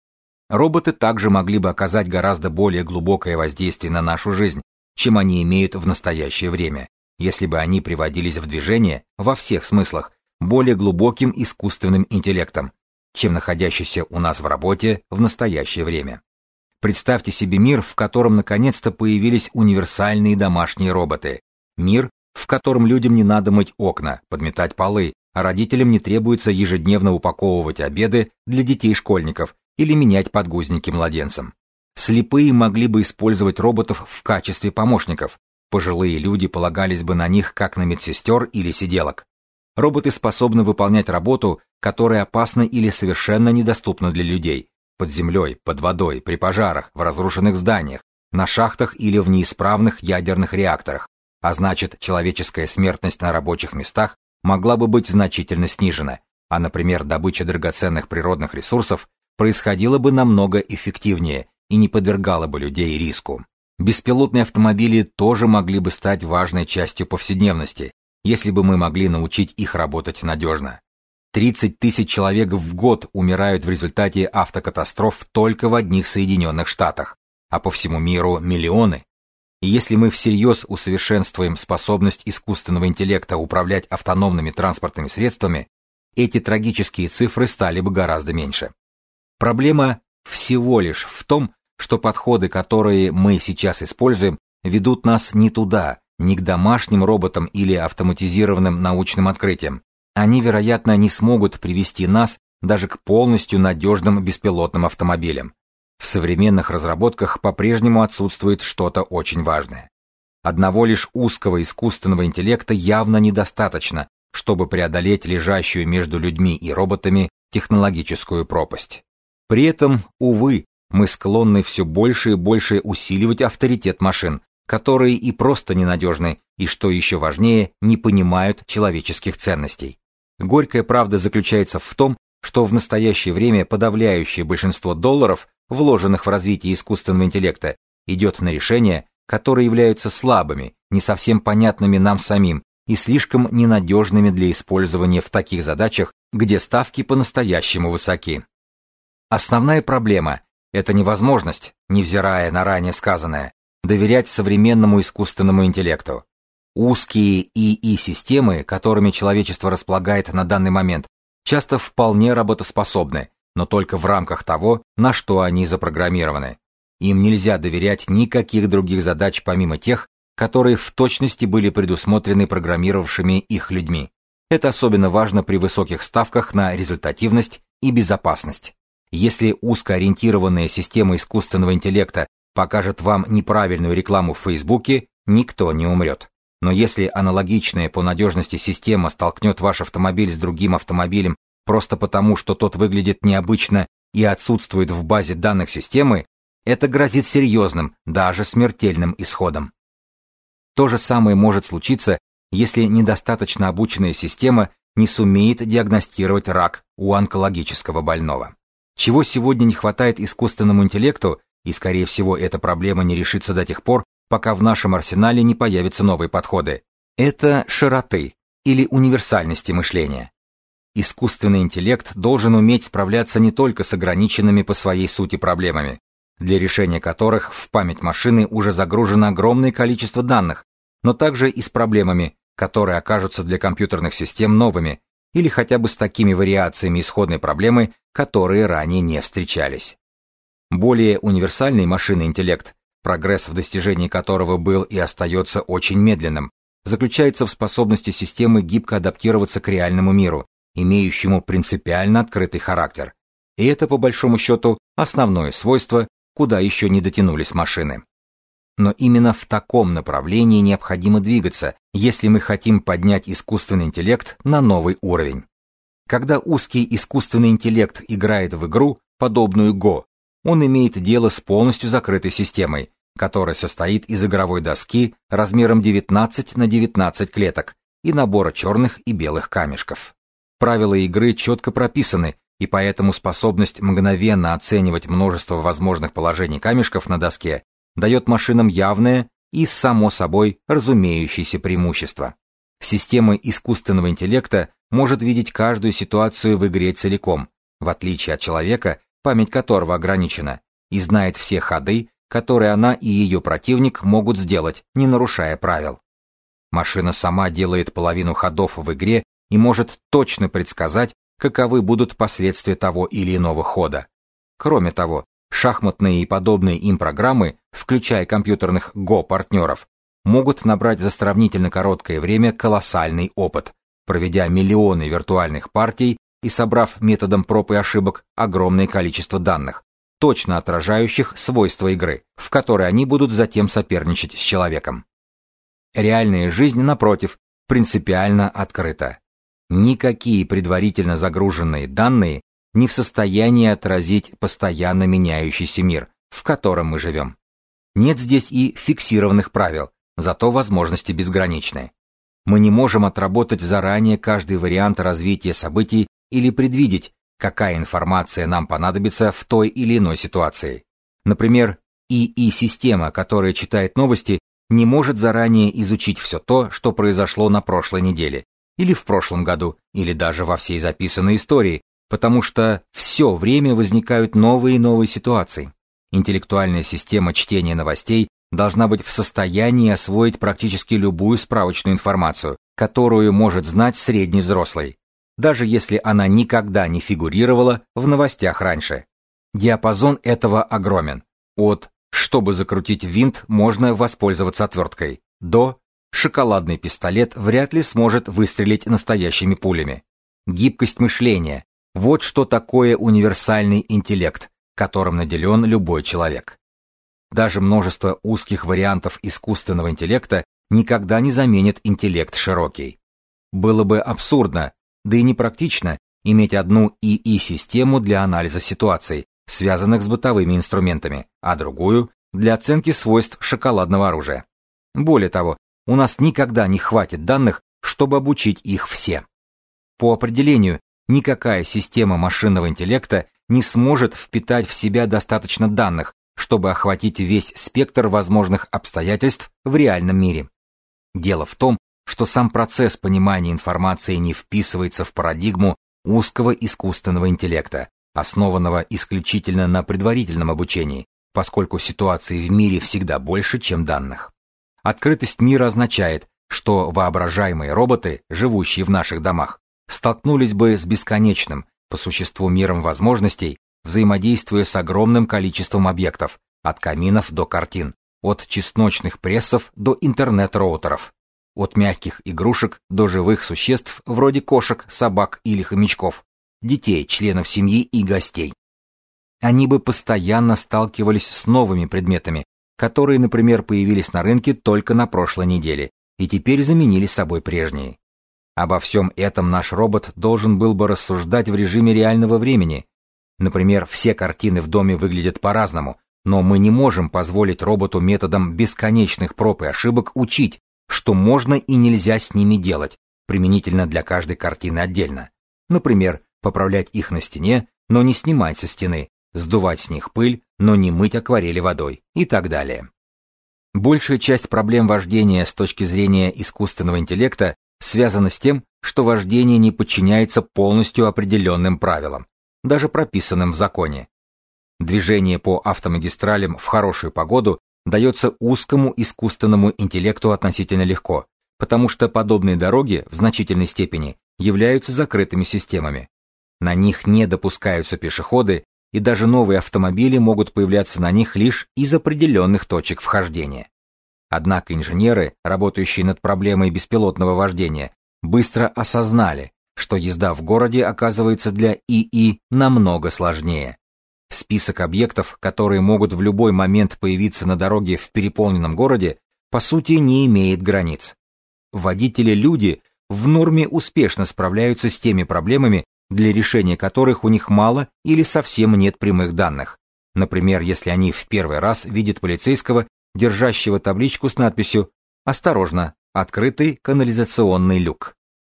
Роботы также могли бы оказать гораздо более глубокое воздействие на нашу жизнь, чем они имеют в настоящее время, если бы они приводились в движение, во всех смыслах, более глубоким искусственным интеллектом, чем находящийся у нас в работе в настоящее время. Представьте себе мир, в котором наконец-то появились универсальные домашние роботы. Мир, в котором людям не надо мыть окна, подметать полы, а родителям не требуется ежедневно упаковывать обеды для детей-школьников или менять подгузники младенцам. Слепые могли бы использовать роботов в качестве помощников. Пожилые люди полагались бы на них как на медсестер или сиделок. Роботы способны выполнять работу, которая опасна или совершенно недоступна для людей. Под землей, под водой, при пожарах, в разрушенных зданиях, на шахтах или в неисправных ядерных реакторах. А значит, человеческая смертность на рабочих местах могла бы быть значительно снижена, а, например, добыча драгоценных природных ресурсов происходила бы намного эффективнее и не подвергала бы людей риску. Беспилотные автомобили тоже могли бы стать важной частью повседневности, если бы мы могли научить их работать надежно. 30 тысяч человек в год умирают в результате автокатастроф только в одних Соединенных Штатах, а по всему миру миллионы. И если мы всерьез усовершенствуем способность искусственного интеллекта управлять автономными транспортными средствами, эти трагические цифры стали бы гораздо меньше. Проблема всего лишь в том, что подходы, которые мы сейчас используем, ведут нас не туда, не к домашним роботам или автоматизированным научным открытиям. Они, вероятно, не смогут привести нас даже к полностью надежным беспилотным автомобилям. В современных разработках по-прежнему отсутствует что-то очень важное. Одного лишь узкого искусственного интеллекта явно недостаточно, чтобы преодолеть лежащую между людьми и роботами технологическую пропасть. При этом, увы, мы склонны все больше и больше усиливать авторитет машин, которые и просто ненадежны, и, что еще важнее, не понимают человеческих ценностей. Горькая правда заключается в том, что в настоящее время подавляющее большинство долларов, вложенных в развитие искусственного интеллекта, идет на решения, которые являются слабыми, не совсем понятными нам самим и слишком ненадежными для использования в таких задачах, где ставки по-настоящему высоки. Основная проблема – это невозможность, невзирая на ранее сказанное, доверять современному искусственному интеллекту. Узкие ИИ-системы, которыми человечество располагает на данный момент, часто вполне работоспособны, но только в рамках того, на что они запрограммированы. Им нельзя доверять никаких других задач помимо тех, которые в точности были предусмотрены программировавшими их людьми. Это особенно важно при высоких ставках на результативность и безопасность. Если узкоориентированная система искусственного интеллекта покажет вам неправильную рекламу в Фейсбуке, никто не умрет. Но если аналогичная по надежности система столкнет ваш автомобиль с другим автомобилем просто потому, что тот выглядит необычно и отсутствует в базе данных системы, это грозит серьезным, даже смертельным исходом. То же самое может случиться, если недостаточно обученная система не сумеет диагностировать рак у онкологического больного. Чего сегодня не хватает искусственному интеллекту, и, скорее всего, эта проблема не решится до тех пор, пока в нашем арсенале не появятся новые подходы, это широты или универсальности мышления. Искусственный интеллект должен уметь справляться не только с ограниченными по своей сути проблемами, для решения которых в память машины уже загружено огромное количество данных, но также и с проблемами, которые окажутся для компьютерных систем новыми, или хотя бы с такими вариациями исходной проблемы, которые ранее не встречались. Более универсальный машинный интеллект, прогресс в достижении которого был и остается очень медленным, заключается в способности системы гибко адаптироваться к реальному миру, имеющему принципиально открытый характер. И это, по большому счету, основное свойство, куда еще не дотянулись машины. Но именно в таком направлении необходимо двигаться, если мы хотим поднять искусственный интеллект на новый уровень. Когда узкий искусственный интеллект играет в игру, подобную Go, он имеет дело с полностью закрытой системой, которая состоит из игровой доски размером 19 на 19 клеток и набора черных и белых камешков. Правила игры четко прописаны, и поэтому способность мгновенно оценивать множество возможных положений камешков на доске дает машинам явное и, само собой, разумеющееся преимущество. Система искусственного интеллекта может видеть каждую ситуацию в игре целиком, в отличие от человека, память которого ограничена, и знает все ходы, которые она и ее противник могут сделать, не нарушая правил. Машина сама делает половину ходов в игре и может точно предсказать, каковы будут последствия того или иного хода. Кроме того, шахматные и подобные им программы, включая компьютерных Go-партнеров, могут набрать за сравнительно короткое время колоссальный опыт, проведя миллионы виртуальных партий и собрав методом проб и ошибок огромное количество данных, точно отражающих свойства игры, в которой они будут затем соперничать с человеком. Реальная жизнь, напротив, принципиально открыта. Никакие предварительно загруженные данные не в состоянии отразить постоянно меняющийся мир, в котором мы живем. Нет здесь и фиксированных правил, зато возможности безграничны. Мы не можем отработать заранее каждый вариант развития событий или предвидеть, какая информация нам понадобится в той или иной ситуации. Например, ИИ-система, которая читает новости, не может заранее изучить все то, что произошло на прошлой неделе, или в прошлом году, или даже во всей записанной истории, потому что все время возникают новые и новые ситуации. Интеллектуальная система чтения новостей должна быть в состоянии освоить практически любую справочную информацию, которую может знать средний взрослый, даже если она никогда не фигурировала в новостях раньше. Диапазон этого огромен. От «чтобы закрутить винт, можно воспользоваться отверткой» до «шоколадный пистолет вряд ли сможет выстрелить настоящими пулями». Гибкость мышления – вот что такое универсальный интеллект, которым наделен любой человек. Даже множество узких вариантов искусственного интеллекта никогда не заменит интеллект широкий. Было бы абсурдно, да и непрактично, иметь одну ИИ-систему для анализа ситуаций, связанных с бытовыми инструментами, а другую – для оценки свойств шоколадного оружия. Более того, у нас никогда не хватит данных, чтобы обучить их все. По определению, никакая система машинного интеллекта не сможет впитать в себя достаточно данных, чтобы охватить весь спектр возможных обстоятельств в реальном мире. Дело в том, что сам процесс понимания информации не вписывается в парадигму узкого искусственного интеллекта, основанного исключительно на предварительном обучении, поскольку ситуаций в мире всегда больше, чем данных. Открытость мира означает, что воображаемые роботы, живущие в наших домах, столкнулись бы с бесконечным, по существу миром возможностей, взаимодействуя с огромным количеством объектов, от каминов до картин, от чесночных прессов до интернет-роутеров, от мягких игрушек до живых существ вроде кошек, собак или хомячков, детей, членов семьи и гостей. Они бы постоянно сталкивались с новыми предметами, которые, например, появились на рынке только на прошлой неделе и теперь заменили собой прежние. Обо всем этом наш робот должен был бы рассуждать в режиме реального времени. Например, все картины в доме выглядят по-разному, но мы не можем позволить роботу методом бесконечных проб и ошибок учить, что можно и нельзя с ними делать, применительно для каждой картины отдельно. Например, поправлять их на стене, но не снимать со стены, сдувать с них пыль, но не мыть акварели водой и так далее. Большая часть проблем вождения с точки зрения искусственного интеллекта связана с тем, что вождение не подчиняется полностью определенным правилам, даже прописанным в законе. Движение по автомагистралям в хорошую погоду дается узкому искусственному интеллекту относительно легко, потому что подобные дороги в значительной степени являются закрытыми системами. На них не допускаются пешеходы, и даже новые автомобили могут появляться на них лишь из определенных точек вхождения. Однако инженеры, работающие над проблемой беспилотного вождения, быстро осознали, что езда в городе оказывается для ИИ намного сложнее. Список объектов, которые могут в любой момент появиться на дороге в переполненном городе, по сути не имеет границ. Водители-люди в норме успешно справляются с теми проблемами, для решения которых у них мало или совсем нет прямых данных. Например, если они в первый раз видят полицейского, держащего табличку с надписью «Осторожно! Открытый канализационный люк».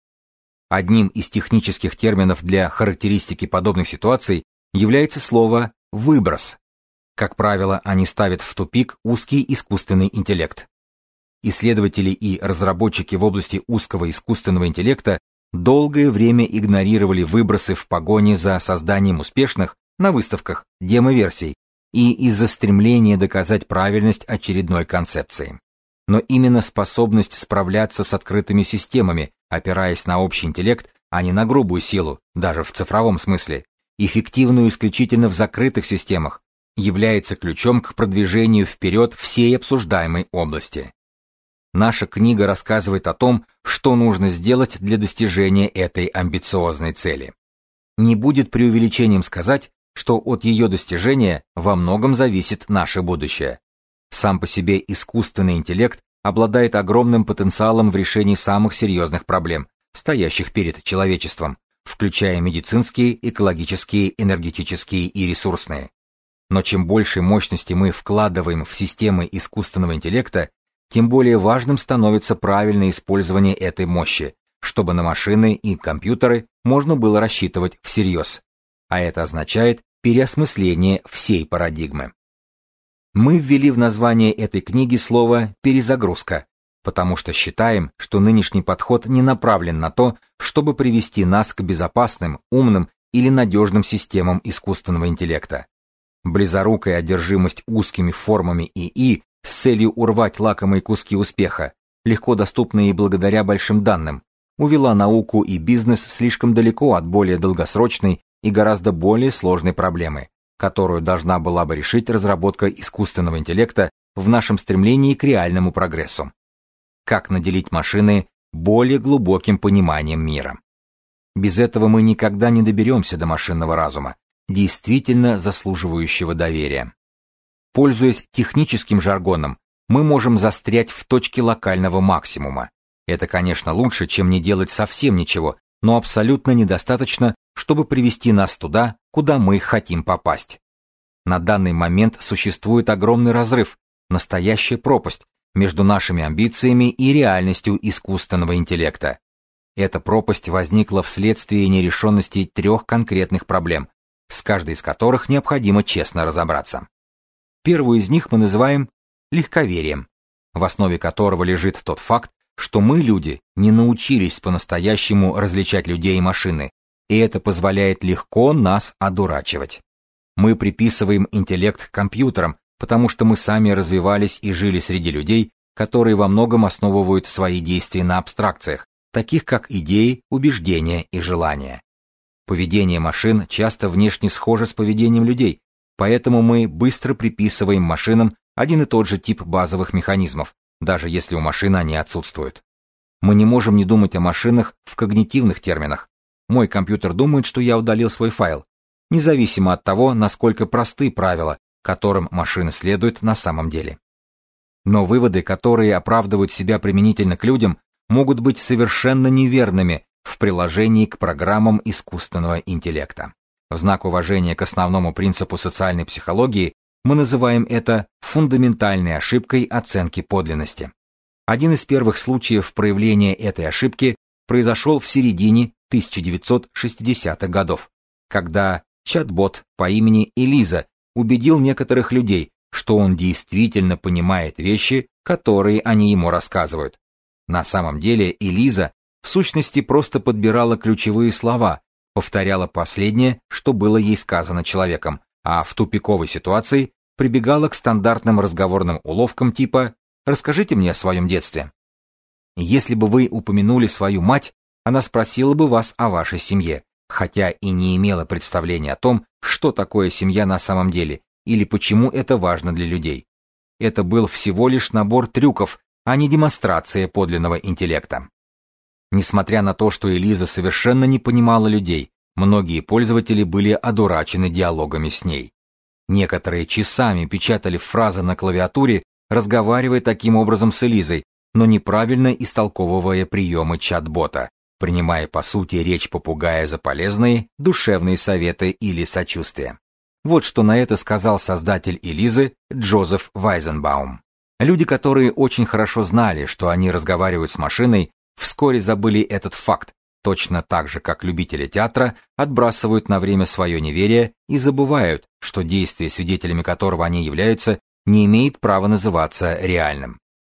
Одним из технических терминов для характеристики подобных ситуаций является слово «выброс». Как правило, они ставят в тупик узкий искусственный интеллект. Исследователи и разработчики в области узкого искусственного интеллекта долгое время игнорировали выбросы в погоне за созданием успешных, на выставках, демо-версий и из-за стремления доказать правильность очередной концепции. Но именно способность справляться с открытыми системами, опираясь на общий интеллект, а не на грубую силу, даже в цифровом смысле, эффективную исключительно в закрытых системах, является ключом к продвижению вперед всей обсуждаемой области. Наша книга рассказывает о том, что нужно сделать для достижения этой амбициозной цели. Не будет преувеличением сказать, что от ее достижения во многом зависит наше будущее. Сам по себе искусственный интеллект обладает огромным потенциалом в решении самых серьезных проблем, стоящих перед человечеством, включая медицинские, экологические, энергетические и ресурсные. Но чем больше мощности мы вкладываем в системы искусственного интеллекта, тем более важным становится правильное использование этой мощи, чтобы на машины и компьютеры можно было рассчитывать всерьез. А это означает переосмысление всей парадигмы. Мы ввели в название этой книги слово «перезагрузка», потому что считаем, что нынешний подход не направлен на то, чтобы привести нас к безопасным, умным или надежным системам искусственного интеллекта. Близорукая одержимость узкими формами ИИ с целью урвать лакомые куски успеха, легко доступные благодаря большим данным, увела науку и бизнес слишком далеко от более долгосрочной и гораздо более сложной проблемы, которую должна была бы решить разработка искусственного интеллекта в нашем стремлении к реальному прогрессу. Как наделить машины более глубоким пониманием мира. Без этого мы никогда не доберемся до машинного разума, действительно заслуживающего доверия. Пользуясь техническим жаргоном, мы можем застрять в точке локального максимума. Это, конечно, лучше, чем не делать совсем ничего, но абсолютно недостаточно, чтобы привести нас туда, куда мы хотим попасть. На данный момент существует огромный разрыв, настоящая пропасть между нашими амбициями и реальностью искусственного интеллекта. Эта пропасть возникла вследствие нерешенности 3 конкретных проблем, с каждой из которых необходимо честно разобраться. Первую из них мы называем легковерием, в основе которого лежит тот факт, что мы, люди, не научились по-настоящему различать людей и машины, и это позволяет легко нас одурачивать. Мы приписываем интеллект компьютерам, потому что мы сами развивались и жили среди людей, которые во многом основывают свои действия на абстракциях, таких как идеи, убеждения и желания. Поведение машин часто внешне схоже с поведением людей, поэтому мы быстро приписываем машинам один и тот же тип базовых механизмов, даже если у машины они отсутствуют. Мы не можем не думать о машинах в когнитивных терминах. Мой компьютер думает, что я удалил свой файл, независимо от того, насколько просты правила, которым машины следуют на самом деле. Но выводы, которые оправдывают себя применительно к людям, могут быть совершенно неверными в приложении к программам искусственного интеллекта. В знак уважения к основному принципу социальной психологии мы называем это фундаментальной ошибкой оценки подлинности. Один из первых случаев проявления этой ошибки произошел в середине 1960-х годов, когда чат-бот по имени Элиза убедил некоторых людей, что он действительно понимает вещи, которые они ему рассказывают. На самом деле Элиза в сущности просто подбирала ключевые слова, повторяла последнее, что было ей сказано человеком, а в тупиковой ситуации прибегала к стандартным разговорным уловкам типа «расскажите мне о своем детстве». Если бы вы упомянули свою мать, она спросила бы вас о вашей семье, хотя и не имела представления о том, что такое семья на самом деле, или почему это важно для людей. Это был всего лишь набор трюков, а не демонстрация подлинного интеллекта. Несмотря на то, что Элиза совершенно не понимала людей, многие пользователи были одурачены диалогами с ней. Некоторые часами печатали фразы на клавиатуре, разговаривая таким образом с Элизой, но неправильно истолковывая приемы чат-бота, принимая по сути речь попугая за полезные, душевные советы или сочувствие. Вот что на это сказал создатель Элизы Джозеф Вайзенбаум. Люди, которые очень хорошо знали, что они разговаривают с машиной, вскоре забыли этот факт, точно так же, как любители театра отбрасывают на время свое неверие и забывают, что действие, свидетелями которого они являются, не имеет права называться реальным.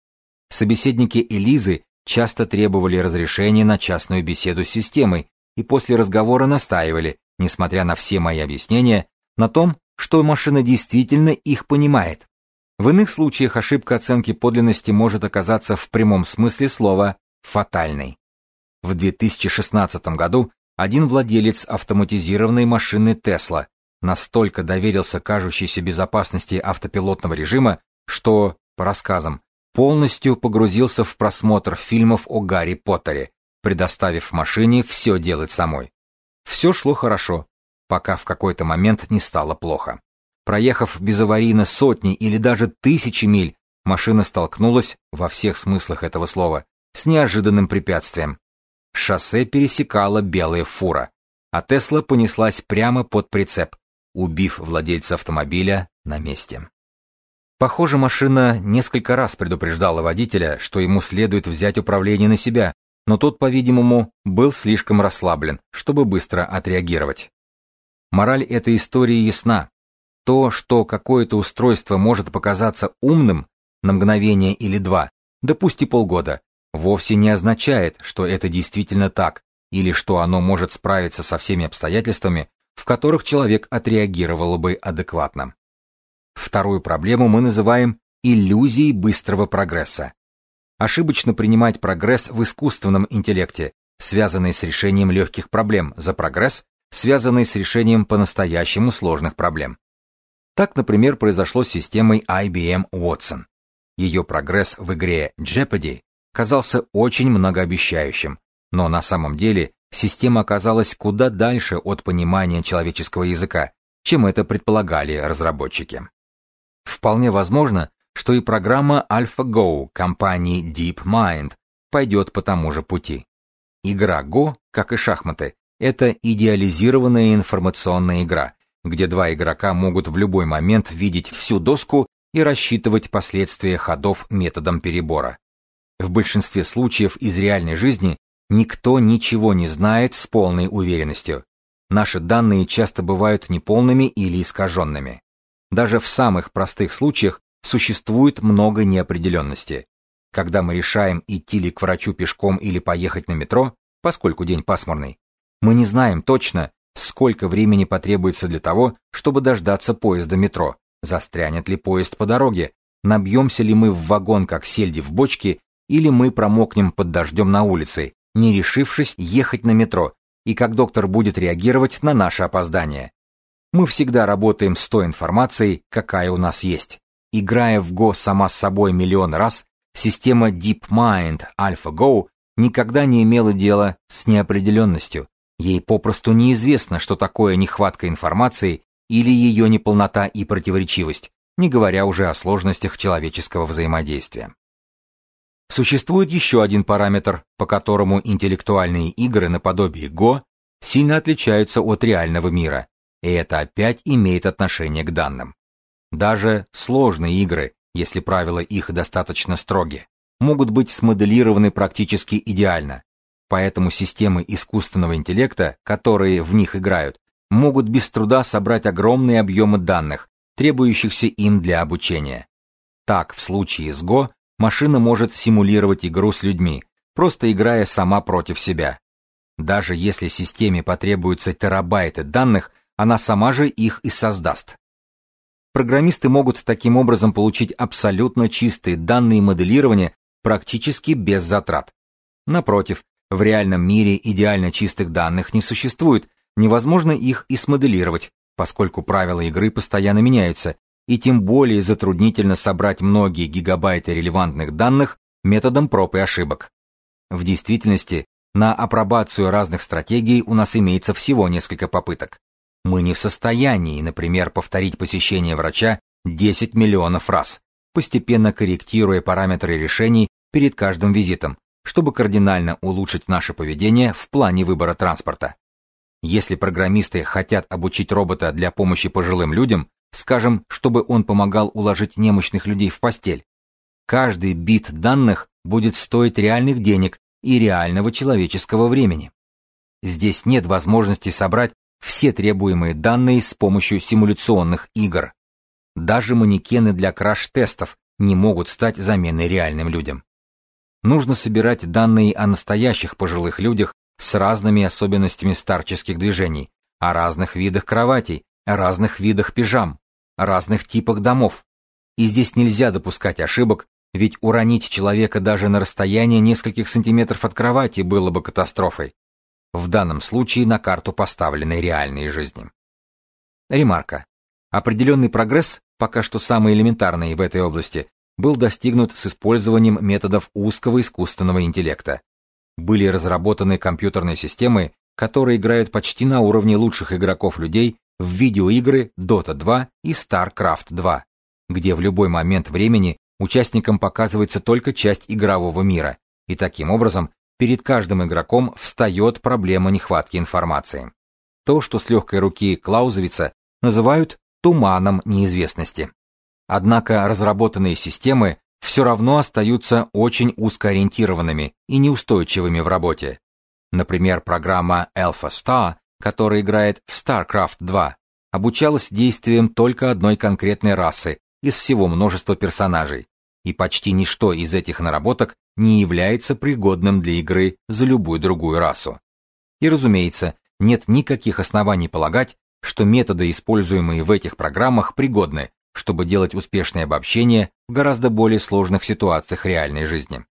Собеседники Элизы часто требовали разрешения на частную беседу с системой и после разговора настаивали, несмотря на все мои объяснения, на том, что машина действительно их понимает. В иных случаях ошибка оценки подлинности может оказаться в прямом смысле слова фатальной. В 2016 году один владелец автоматизированной машины Tesla настолько доверился кажущейся безопасности автопилотного режима, что, по рассказам, полностью погрузился в просмотр фильмов о Гарри Поттере, предоставив машине все делать самой. Все шло хорошо, пока в какой-то момент не стало плохо. Проехав безаварийно сотни или даже тысячи миль, машина столкнулась, во всех смыслах этого слова, с неожиданным препятствием. Шоссе пересекала белая фура, а Тесла понеслась прямо под прицеп, убив владельца автомобиля на месте. Похоже, машина несколько раз предупреждала водителя, что ему следует взять управление на себя, но тот, по-видимому, был слишком расслаблен, чтобы быстро отреагировать. Мораль этой истории ясна. То, что какое-то устройство может показаться умным на мгновение или два, да пусть и полгода, вовсе не означает, что это действительно так, или что оно может справиться со всеми обстоятельствами, в которых человек отреагировал бы адекватно. Вторую проблему мы называем иллюзией быстрого прогресса. Ошибочно принимать прогресс в искусственном интеллекте, связанный с решением легких проблем, за прогресс, связанный с решением по-настоящему сложных проблем. Так, например, произошло с системой IBM Watson. Ее прогресс в игре Jeopardy казался очень многообещающим, но на самом деле система оказалась куда дальше от понимания человеческого языка, чем это предполагали разработчики. Вполне возможно, что и программа AlphaGo компании DeepMind пойдет по тому же пути. Игра Go, как и шахматы, это идеализированная информационная игра, где два игрока могут в любой момент видеть всю доску и рассчитывать последствия ходов методом перебора. В большинстве случаев из реальной жизни никто ничего не знает с полной уверенностью. Наши данные часто бывают неполными или искаженными. Даже в самых простых случаях существует много неопределенности. Когда мы решаем, идти ли к врачу пешком или поехать на метро, поскольку день пасмурный, мы не знаем точно, сколько времени потребуется для того, чтобы дождаться поезда метро, застрянет ли поезд по дороге, набьемся ли мы в вагон, как сельди в бочке, или мы промокнем под дождем на улице, не решившись ехать на метро, и как доктор будет реагировать на наше опоздание. Мы всегда работаем с той информацией, какая у нас есть. Играя в Go сама с собой миллион раз, система DeepMind AlphaGo никогда не имела дела с неопределенностью. Ей попросту неизвестно, что такое нехватка информации или ее неполнота и противоречивость, не говоря уже о сложностях человеческого взаимодействия. Существует еще один параметр, по которому интеллектуальные игры наподобие Go сильно отличаются от реального мира, и это опять имеет отношение к данным. Даже сложные игры, если правила их достаточно строги, могут быть смоделированы практически идеально. Поэтому системы искусственного интеллекта, которые в них играют, могут без труда собрать огромные объемы данных, требующихся им для обучения. Так, в случае с Go, машина может симулировать игру с людьми, просто играя сама против себя. Даже если системе потребуются терабайты данных, она сама же их и создаст. Программисты могут таким образом получить абсолютно чистые данные моделирования практически без затрат. Напротив, в реальном мире идеально чистых данных не существует, невозможно их и смоделировать, поскольку правила игры постоянно меняются, и тем более затруднительно собрать многие гигабайты релевантных данных методом проб и ошибок. В действительности, на апробацию разных стратегий у нас имеется всего несколько попыток. Мы не в состоянии, например, повторить посещение врача 10 миллионов раз, постепенно корректируя параметры решений перед каждым визитом, чтобы кардинально улучшить наше поведение в плане выбора транспорта. Если программисты хотят обучить робота для помощи пожилым людям, скажем, чтобы он помогал уложить немощных людей в постель, каждый бит данных будет стоить реальных денег и реального человеческого времени. Здесь нет возможности собрать все требуемые данные с помощью симуляционных игр. Даже манекены для краш-тестов не могут стать заменой реальным людям. Нужно собирать данные о настоящих пожилых людях с разными особенностями старческих движений, о разных видах кроватей, о разных видах пижам, о разных типах домов. И здесь нельзя допускать ошибок, ведь уронить человека даже на расстояние нескольких сантиметров от кровати было бы катастрофой. В данном случае на карту поставлены реальные жизни. Ремарка. Определенный прогресс, пока что самый элементарный в этой области, был достигнут с использованием методов узкого искусственного интеллекта. Были разработаны компьютерные системы, которые играют почти на уровне лучших игроков людей в видеоигры Dota 2 и StarCraft 2, где в любой момент времени участникам показывается только часть игрового мира, и таким образом перед каждым игроком встает проблема нехватки информации. То, что с легкой руки Клаузевица называют туманом неизвестности. Однако разработанные системы все равно остаются очень узкоориентированными и неустойчивыми в работе. Например, программа Alpha Star, которая играет в StarCraft 2, обучалась действиям только одной конкретной расы из всего множества персонажей, и почти ничто из этих наработок не является пригодным для игры за любую другую расу. И, разумеется, нет никаких оснований полагать, что методы, используемые в этих программах, пригодны, чтобы делать успешное обобщение в гораздо более сложных ситуациях реальной жизни.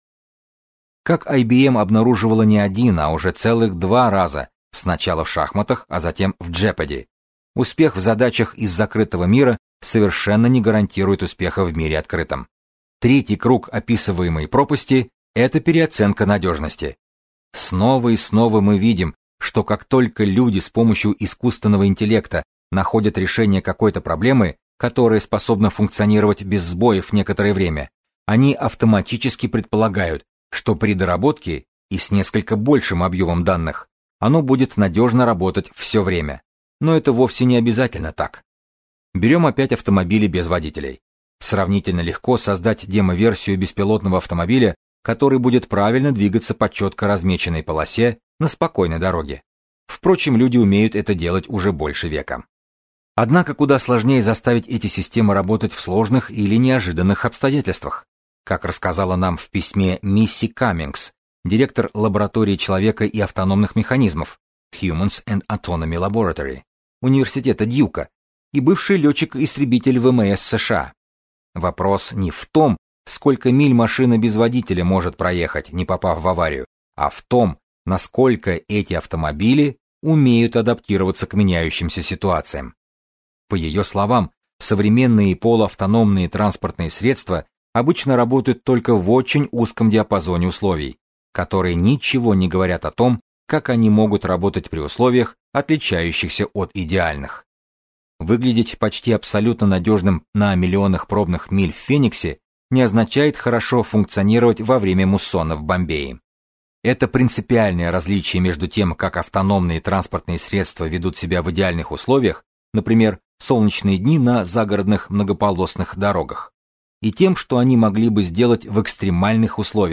Как IBM обнаруживала не один, а уже целых 2 раза, сначала в шахматах, а затем в Jeopardy, успех в задачах из закрытого мира совершенно не гарантирует успеха в мире открытом. Третий круг описываемой пропасти – это переоценка надежности. Снова и снова мы видим, что как только люди с помощью искусственного интеллекта находят решение какой-то проблемы, которая способна функционировать без сбоев некоторое время, они автоматически предполагают, что при доработке и с несколько большим объемом данных оно будет надежно работать все время. Но это вовсе не обязательно так. Берем опять автомобили без водителей. Сравнительно легко создать демо-версию беспилотного автомобиля, который будет правильно двигаться по четко размеченной полосе на спокойной дороге. Впрочем, люди умеют это делать уже больше века. Однако куда сложнее заставить эти системы работать в сложных или неожиданных обстоятельствах. Как рассказала нам в письме Мисси Каммингс, директор лаборатории человека и автономных механизмов Humans and Autonomy Laboratory, университета Дьюка, и бывший летчик-истребитель ВМС США. Вопрос не в том, сколько миль машина без водителя может проехать, не попав в аварию, а в том, насколько эти автомобили умеют адаптироваться к меняющимся ситуациям. По ее словам, современные полуавтономные транспортные средства обычно работают только в очень узком диапазоне условий, которые ничего не говорят о том, как они могут работать при условиях, отличающихся от идеальных. Выглядеть почти абсолютно надежным на миллионах пробных миль в Фениксе не означает хорошо функционировать во время муссона в Бомбее. Это принципиальное различие между тем, как автономные транспортные средства ведут себя в идеальных условиях, например, солнечные дни на загородных многополосных дорогах, и тем, что они могли бы сделать в экстремальных условиях,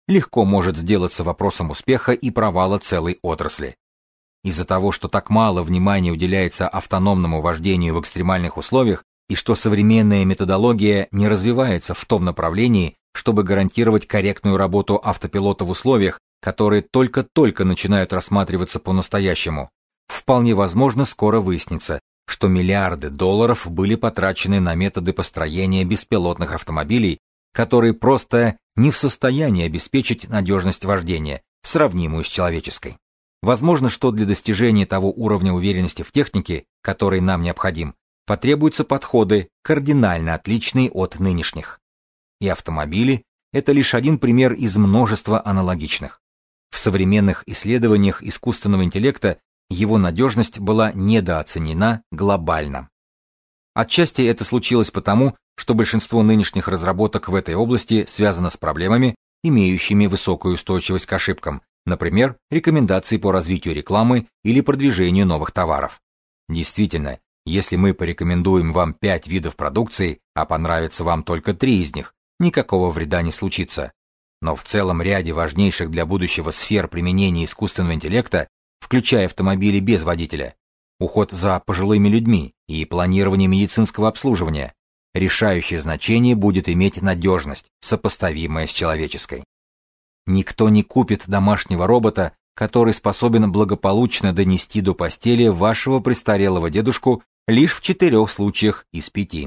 легко может сделаться вопросом успеха и провала целой отрасли. Из-за того, что так мало внимания уделяется автономному вождению в экстремальных условиях и что современная методология не развивается в том направлении, чтобы гарантировать корректную работу автопилота в условиях, которые только-только начинают рассматриваться по-настоящему, вполне возможно скоро выяснится, что миллиарды долларов были потрачены на методы построения беспилотных автомобилей, которые просто не в состоянии обеспечить надежность вождения, сравнимую с человеческой. Возможно, что для достижения того уровня уверенности в технике, который нам необходим, потребуются подходы, кардинально отличные от нынешних. И автомобили – это лишь один пример из множества аналогичных. В современных исследованиях искусственного интеллекта его надежность была недооценена глобально. Отчасти это случилось потому, что большинство нынешних разработок в этой области связано с проблемами, имеющими высокую устойчивость к ошибкам, например, рекомендации по развитию рекламы или продвижению новых товаров. Действительно, если мы порекомендуем вам 5 видов продукции, а понравится вам только 3 из них, никакого вреда не случится. Но в целом ряде важнейших для будущего сфер применения искусственного интеллекта, включая автомобили без водителя, уход за пожилыми людьми и планирование медицинского обслуживания, решающее значение будет иметь надежность, сопоставимая с человеческой. Никто не купит домашнего робота, который способен благополучно донести до постели вашего престарелого дедушку лишь в 4 случаях из 5.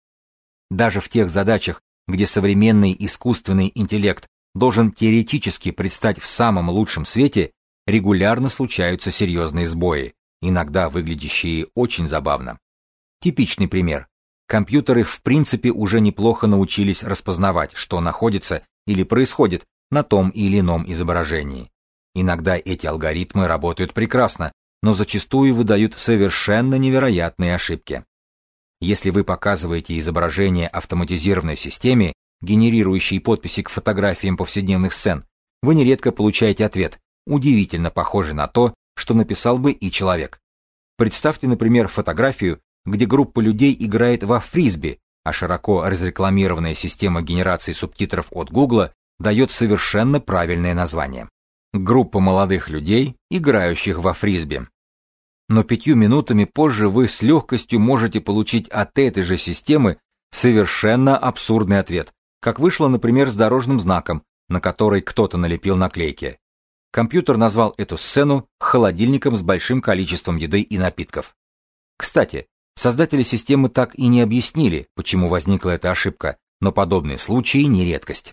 Даже в тех задачах, где современный искусственный интеллект должен теоретически предстать в самом лучшем свете, регулярно случаются серьезные сбои, иногда выглядящие очень забавно. Типичный пример. Компьютеры в принципе уже неплохо научились распознавать, что находится или происходит на том или ином изображении. Иногда эти алгоритмы работают прекрасно, но зачастую выдают совершенно невероятные ошибки. Если вы показываете изображение автоматизированной системе, генерирующей подписи к фотографиям повседневных сцен, вы нередко получаете ответ, удивительно похожий на то, что написал бы и человек. Представьте, например, фотографию, где группа людей играет во фрисби, а широко разрекламированная система генерации субтитров от Google дает совершенно правильное название. Группа молодых людей, играющих во фрисби. Но 5 минутами позже вы с легкостью можете получить от этой же системы совершенно абсурдный ответ, как вышло, например, с дорожным знаком, на который кто-то налепил наклейки. Компьютер назвал эту сцену холодильником с большим количеством еды и напитков. Кстати, создатели системы так и не объяснили, почему возникла эта ошибка, но подобные случаи не редкость.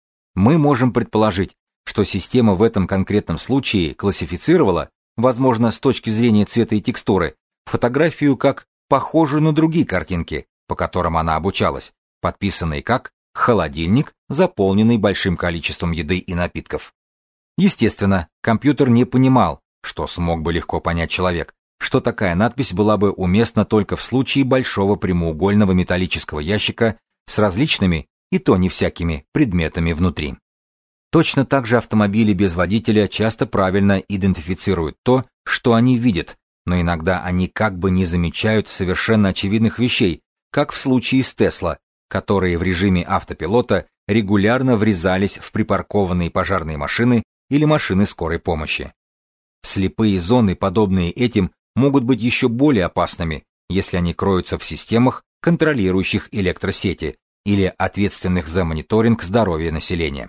Мы можем предположить, что система в этом конкретном случае классифицировала, возможно, с точки зрения цвета и текстуры, фотографию как похожую на другие картинки, по которым она обучалась, подписанные как «холодильник, заполненный большим количеством еды и напитков». Естественно, компьютер не понимал, что смог бы легко понять человек, что такая надпись была бы уместна только в случае большого прямоугольного металлического ящика с различными, и то не всякими, предметами внутри. Точно так же автомобили без водителя часто правильно идентифицируют то, что они видят, но иногда они как бы не замечают совершенно очевидных вещей, как в случае с Tesla, которые в режиме автопилота регулярно врезались в припаркованные пожарные машины или машины скорой помощи. Слепые зоны, подобные этим, могут быть еще более опасными, если они кроются в системах, контролирующих электросети или ответственных за мониторинг здоровья населения.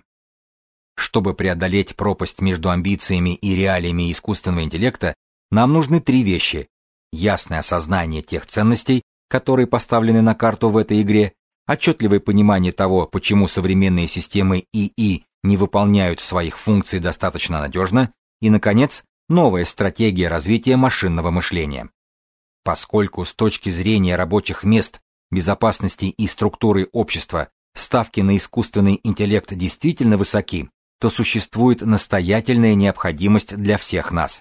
Чтобы преодолеть пропасть между амбициями и реалиями искусственного интеллекта, нам нужны 3 вещи: ясное осознание тех ценностей, которые поставлены на карту в этой игре, отчетливое понимание того, почему современные системы ИИ не выполняют своих функций достаточно надежно, и, наконец, новая стратегия развития машинного мышления. Поскольку с точки зрения рабочих мест, безопасности и структуры общества ставки на искусственный интеллект действительно высоки, то существует настоятельная необходимость для всех нас,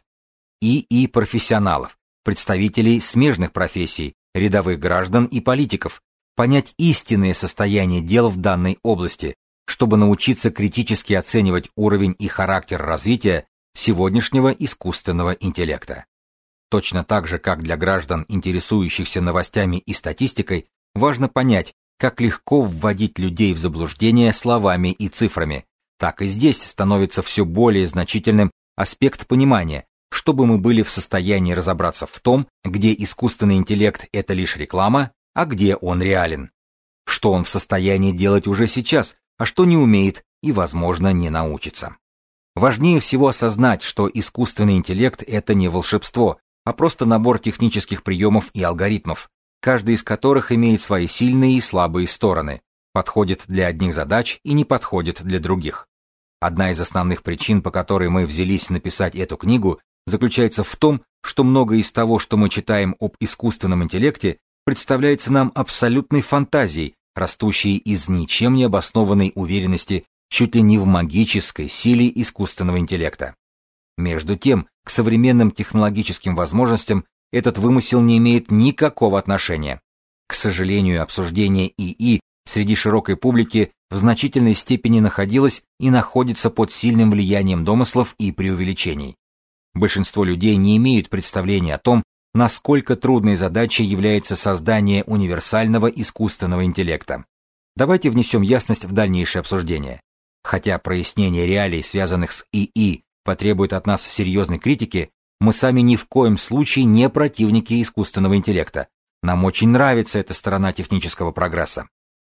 ИИ-профессионалов, представителей смежных профессий, рядовых граждан и политиков, понять истинное состояние дел в данной области, чтобы научиться критически оценивать уровень и характер развития сегодняшнего искусственного интеллекта. Точно так же, как для граждан, интересующихся новостями и статистикой, важно понять, как легко вводить людей в заблуждение словами и цифрами, так и здесь становится все более значительным аспект понимания, чтобы мы были в состоянии разобраться в том, где искусственный интеллект — это лишь реклама, а где он реален. Что он в состоянии делать уже сейчас, а что не умеет и, возможно, не научится. Важнее всего осознать, что искусственный интеллект — это не волшебство, а просто набор технических приемов и алгоритмов, каждый из которых имеет свои сильные и слабые стороны, подходит для одних задач и не подходит для других. Одна из основных причин, по которой мы взялись написать эту книгу, заключается в том, что многое из того, что мы читаем об искусственном интеллекте, представляется нам абсолютной фантазией, растущей из ничем не обоснованной уверенности чуть ли не в магической силе искусственного интеллекта. Между тем, к современным технологическим возможностям этот вымысел не имеет никакого отношения. К сожалению, обсуждение ИИ среди широкой публики в значительной степени находилось и находится под сильным влиянием домыслов и преувеличений. Большинство людей не имеют представления о том, насколько трудной задачей является создание универсального искусственного интеллекта. Давайте внесем ясность в дальнейшее обсуждение. Хотя прояснение реалий, связанных с ИИ, потребует от нас серьезной критики, мы сами ни в коем случае не противники искусственного интеллекта. Нам очень нравится эта сторона технического прогресса.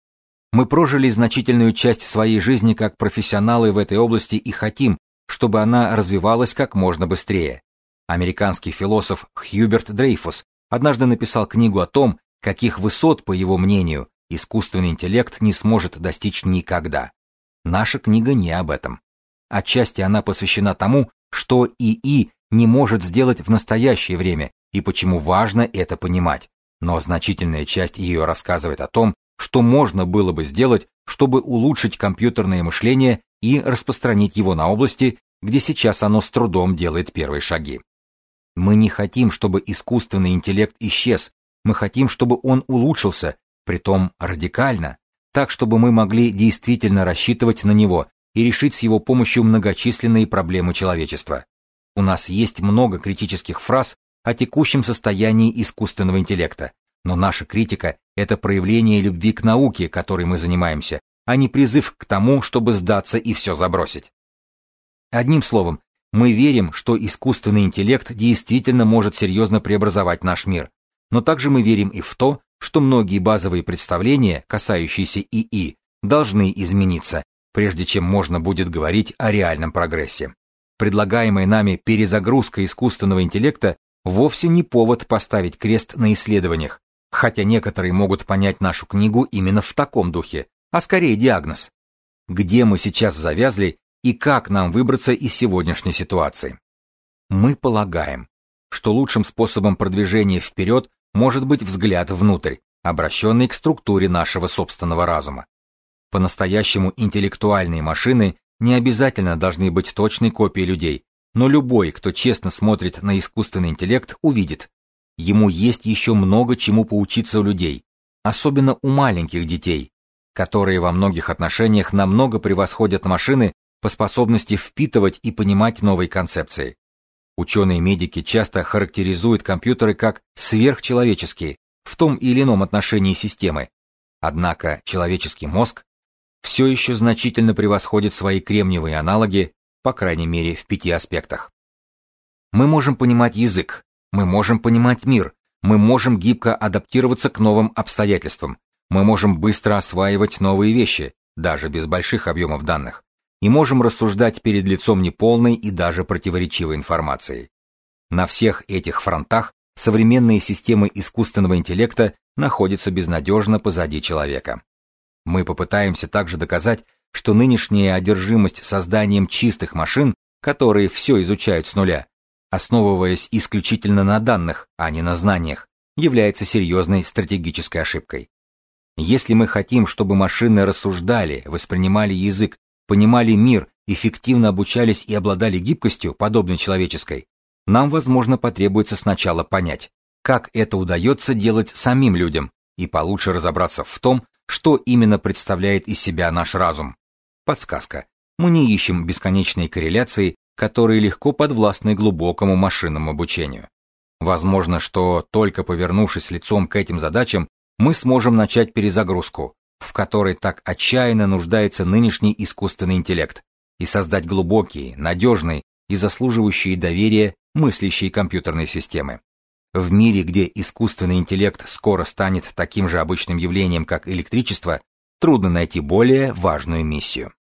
Мы прожили значительную часть своей жизни как профессионалы в этой области и хотим, чтобы она развивалась как можно быстрее. Американский философ Хьюберт Дрейфус однажды написал книгу о том, каких высот, по его мнению, искусственный интеллект не сможет достичь никогда. Наша книга не об этом. Отчасти она посвящена тому, что ИИ не может сделать в настоящее время и почему важно это понимать, но значительная часть ее рассказывает о том, что можно было бы сделать, чтобы улучшить компьютерное мышление и распространить его на области, где сейчас оно с трудом делает первые шаги. Мы не хотим, чтобы искусственный интеллект исчез, мы хотим, чтобы он улучшился, притом радикально, так, чтобы мы могли действительно рассчитывать на него и решить с его помощью многочисленные проблемы человечества. У нас есть много критических фраз о текущем состоянии искусственного интеллекта, но наша критика — это проявление любви к науке, которой мы занимаемся, а не призыв к тому, чтобы сдаться и все забросить. Одним словом, мы верим, что искусственный интеллект действительно может серьезно преобразовать наш мир, но также мы верим и в то, что многие базовые представления, касающиеся ИИ, должны измениться, прежде чем можно будет говорить о реальном прогрессе. Предлагаемая нами перезагрузка искусственного интеллекта вовсе не повод поставить крест на исследованиях, хотя некоторые могут понять нашу книгу именно в таком духе, а скорее диагноз. Где мы сейчас завязли и как нам выбраться из сегодняшней ситуации? Мы полагаем, что лучшим способом продвижения вперед может быть взгляд внутрь, обращенный к структуре нашего собственного разума. По-настоящему интеллектуальные машины не обязательно должны быть точной копией людей, но любой, кто честно смотрит на искусственный интеллект, увидит, ему есть еще много чему поучиться у людей, особенно у маленьких детей, которые во многих отношениях намного превосходят машины по способности впитывать и понимать новые концепции. Ученые-медики часто характеризуют компьютеры как сверхчеловеческие в том или ином отношении системы, однако человеческий мозг все еще значительно превосходит свои кремниевые аналоги, по крайней мере в 5 аспектах. Мы можем понимать язык, мы можем понимать мир, мы можем гибко адаптироваться к новым обстоятельствам, мы можем быстро осваивать новые вещи, даже без больших объемов данных, и можем рассуждать перед лицом неполной и даже противоречивой информации. На всех этих фронтах современные системы искусственного интеллекта находятся безнадежно позади человека. Мы попытаемся также доказать, что нынешняя одержимость созданием чистых машин, которые все изучают с нуля, основываясь исключительно на данных, а не на знаниях, является серьезной стратегической ошибкой. Если мы хотим, чтобы машины рассуждали, воспринимали язык, понимали мир, эффективно обучались и обладали гибкостью, подобной человеческой, нам, возможно, потребуется сначала понять, как это удается делать самим людям, и получше разобраться в том, что именно представляет из себя наш разум. Подсказка. Мы не ищем бесконечные корреляции, которые легко подвластны глубокому машинному обучению. Возможно, что только повернувшись лицом к этим задачам, мы сможем начать перезагрузку, в которой так отчаянно нуждается нынешний искусственный интеллект, и создать глубокие, надежные и заслуживающие доверия мыслящие компьютерные системы. В мире, где искусственный интеллект скоро станет таким же обычным явлением, как электричество, трудно найти более важную миссию.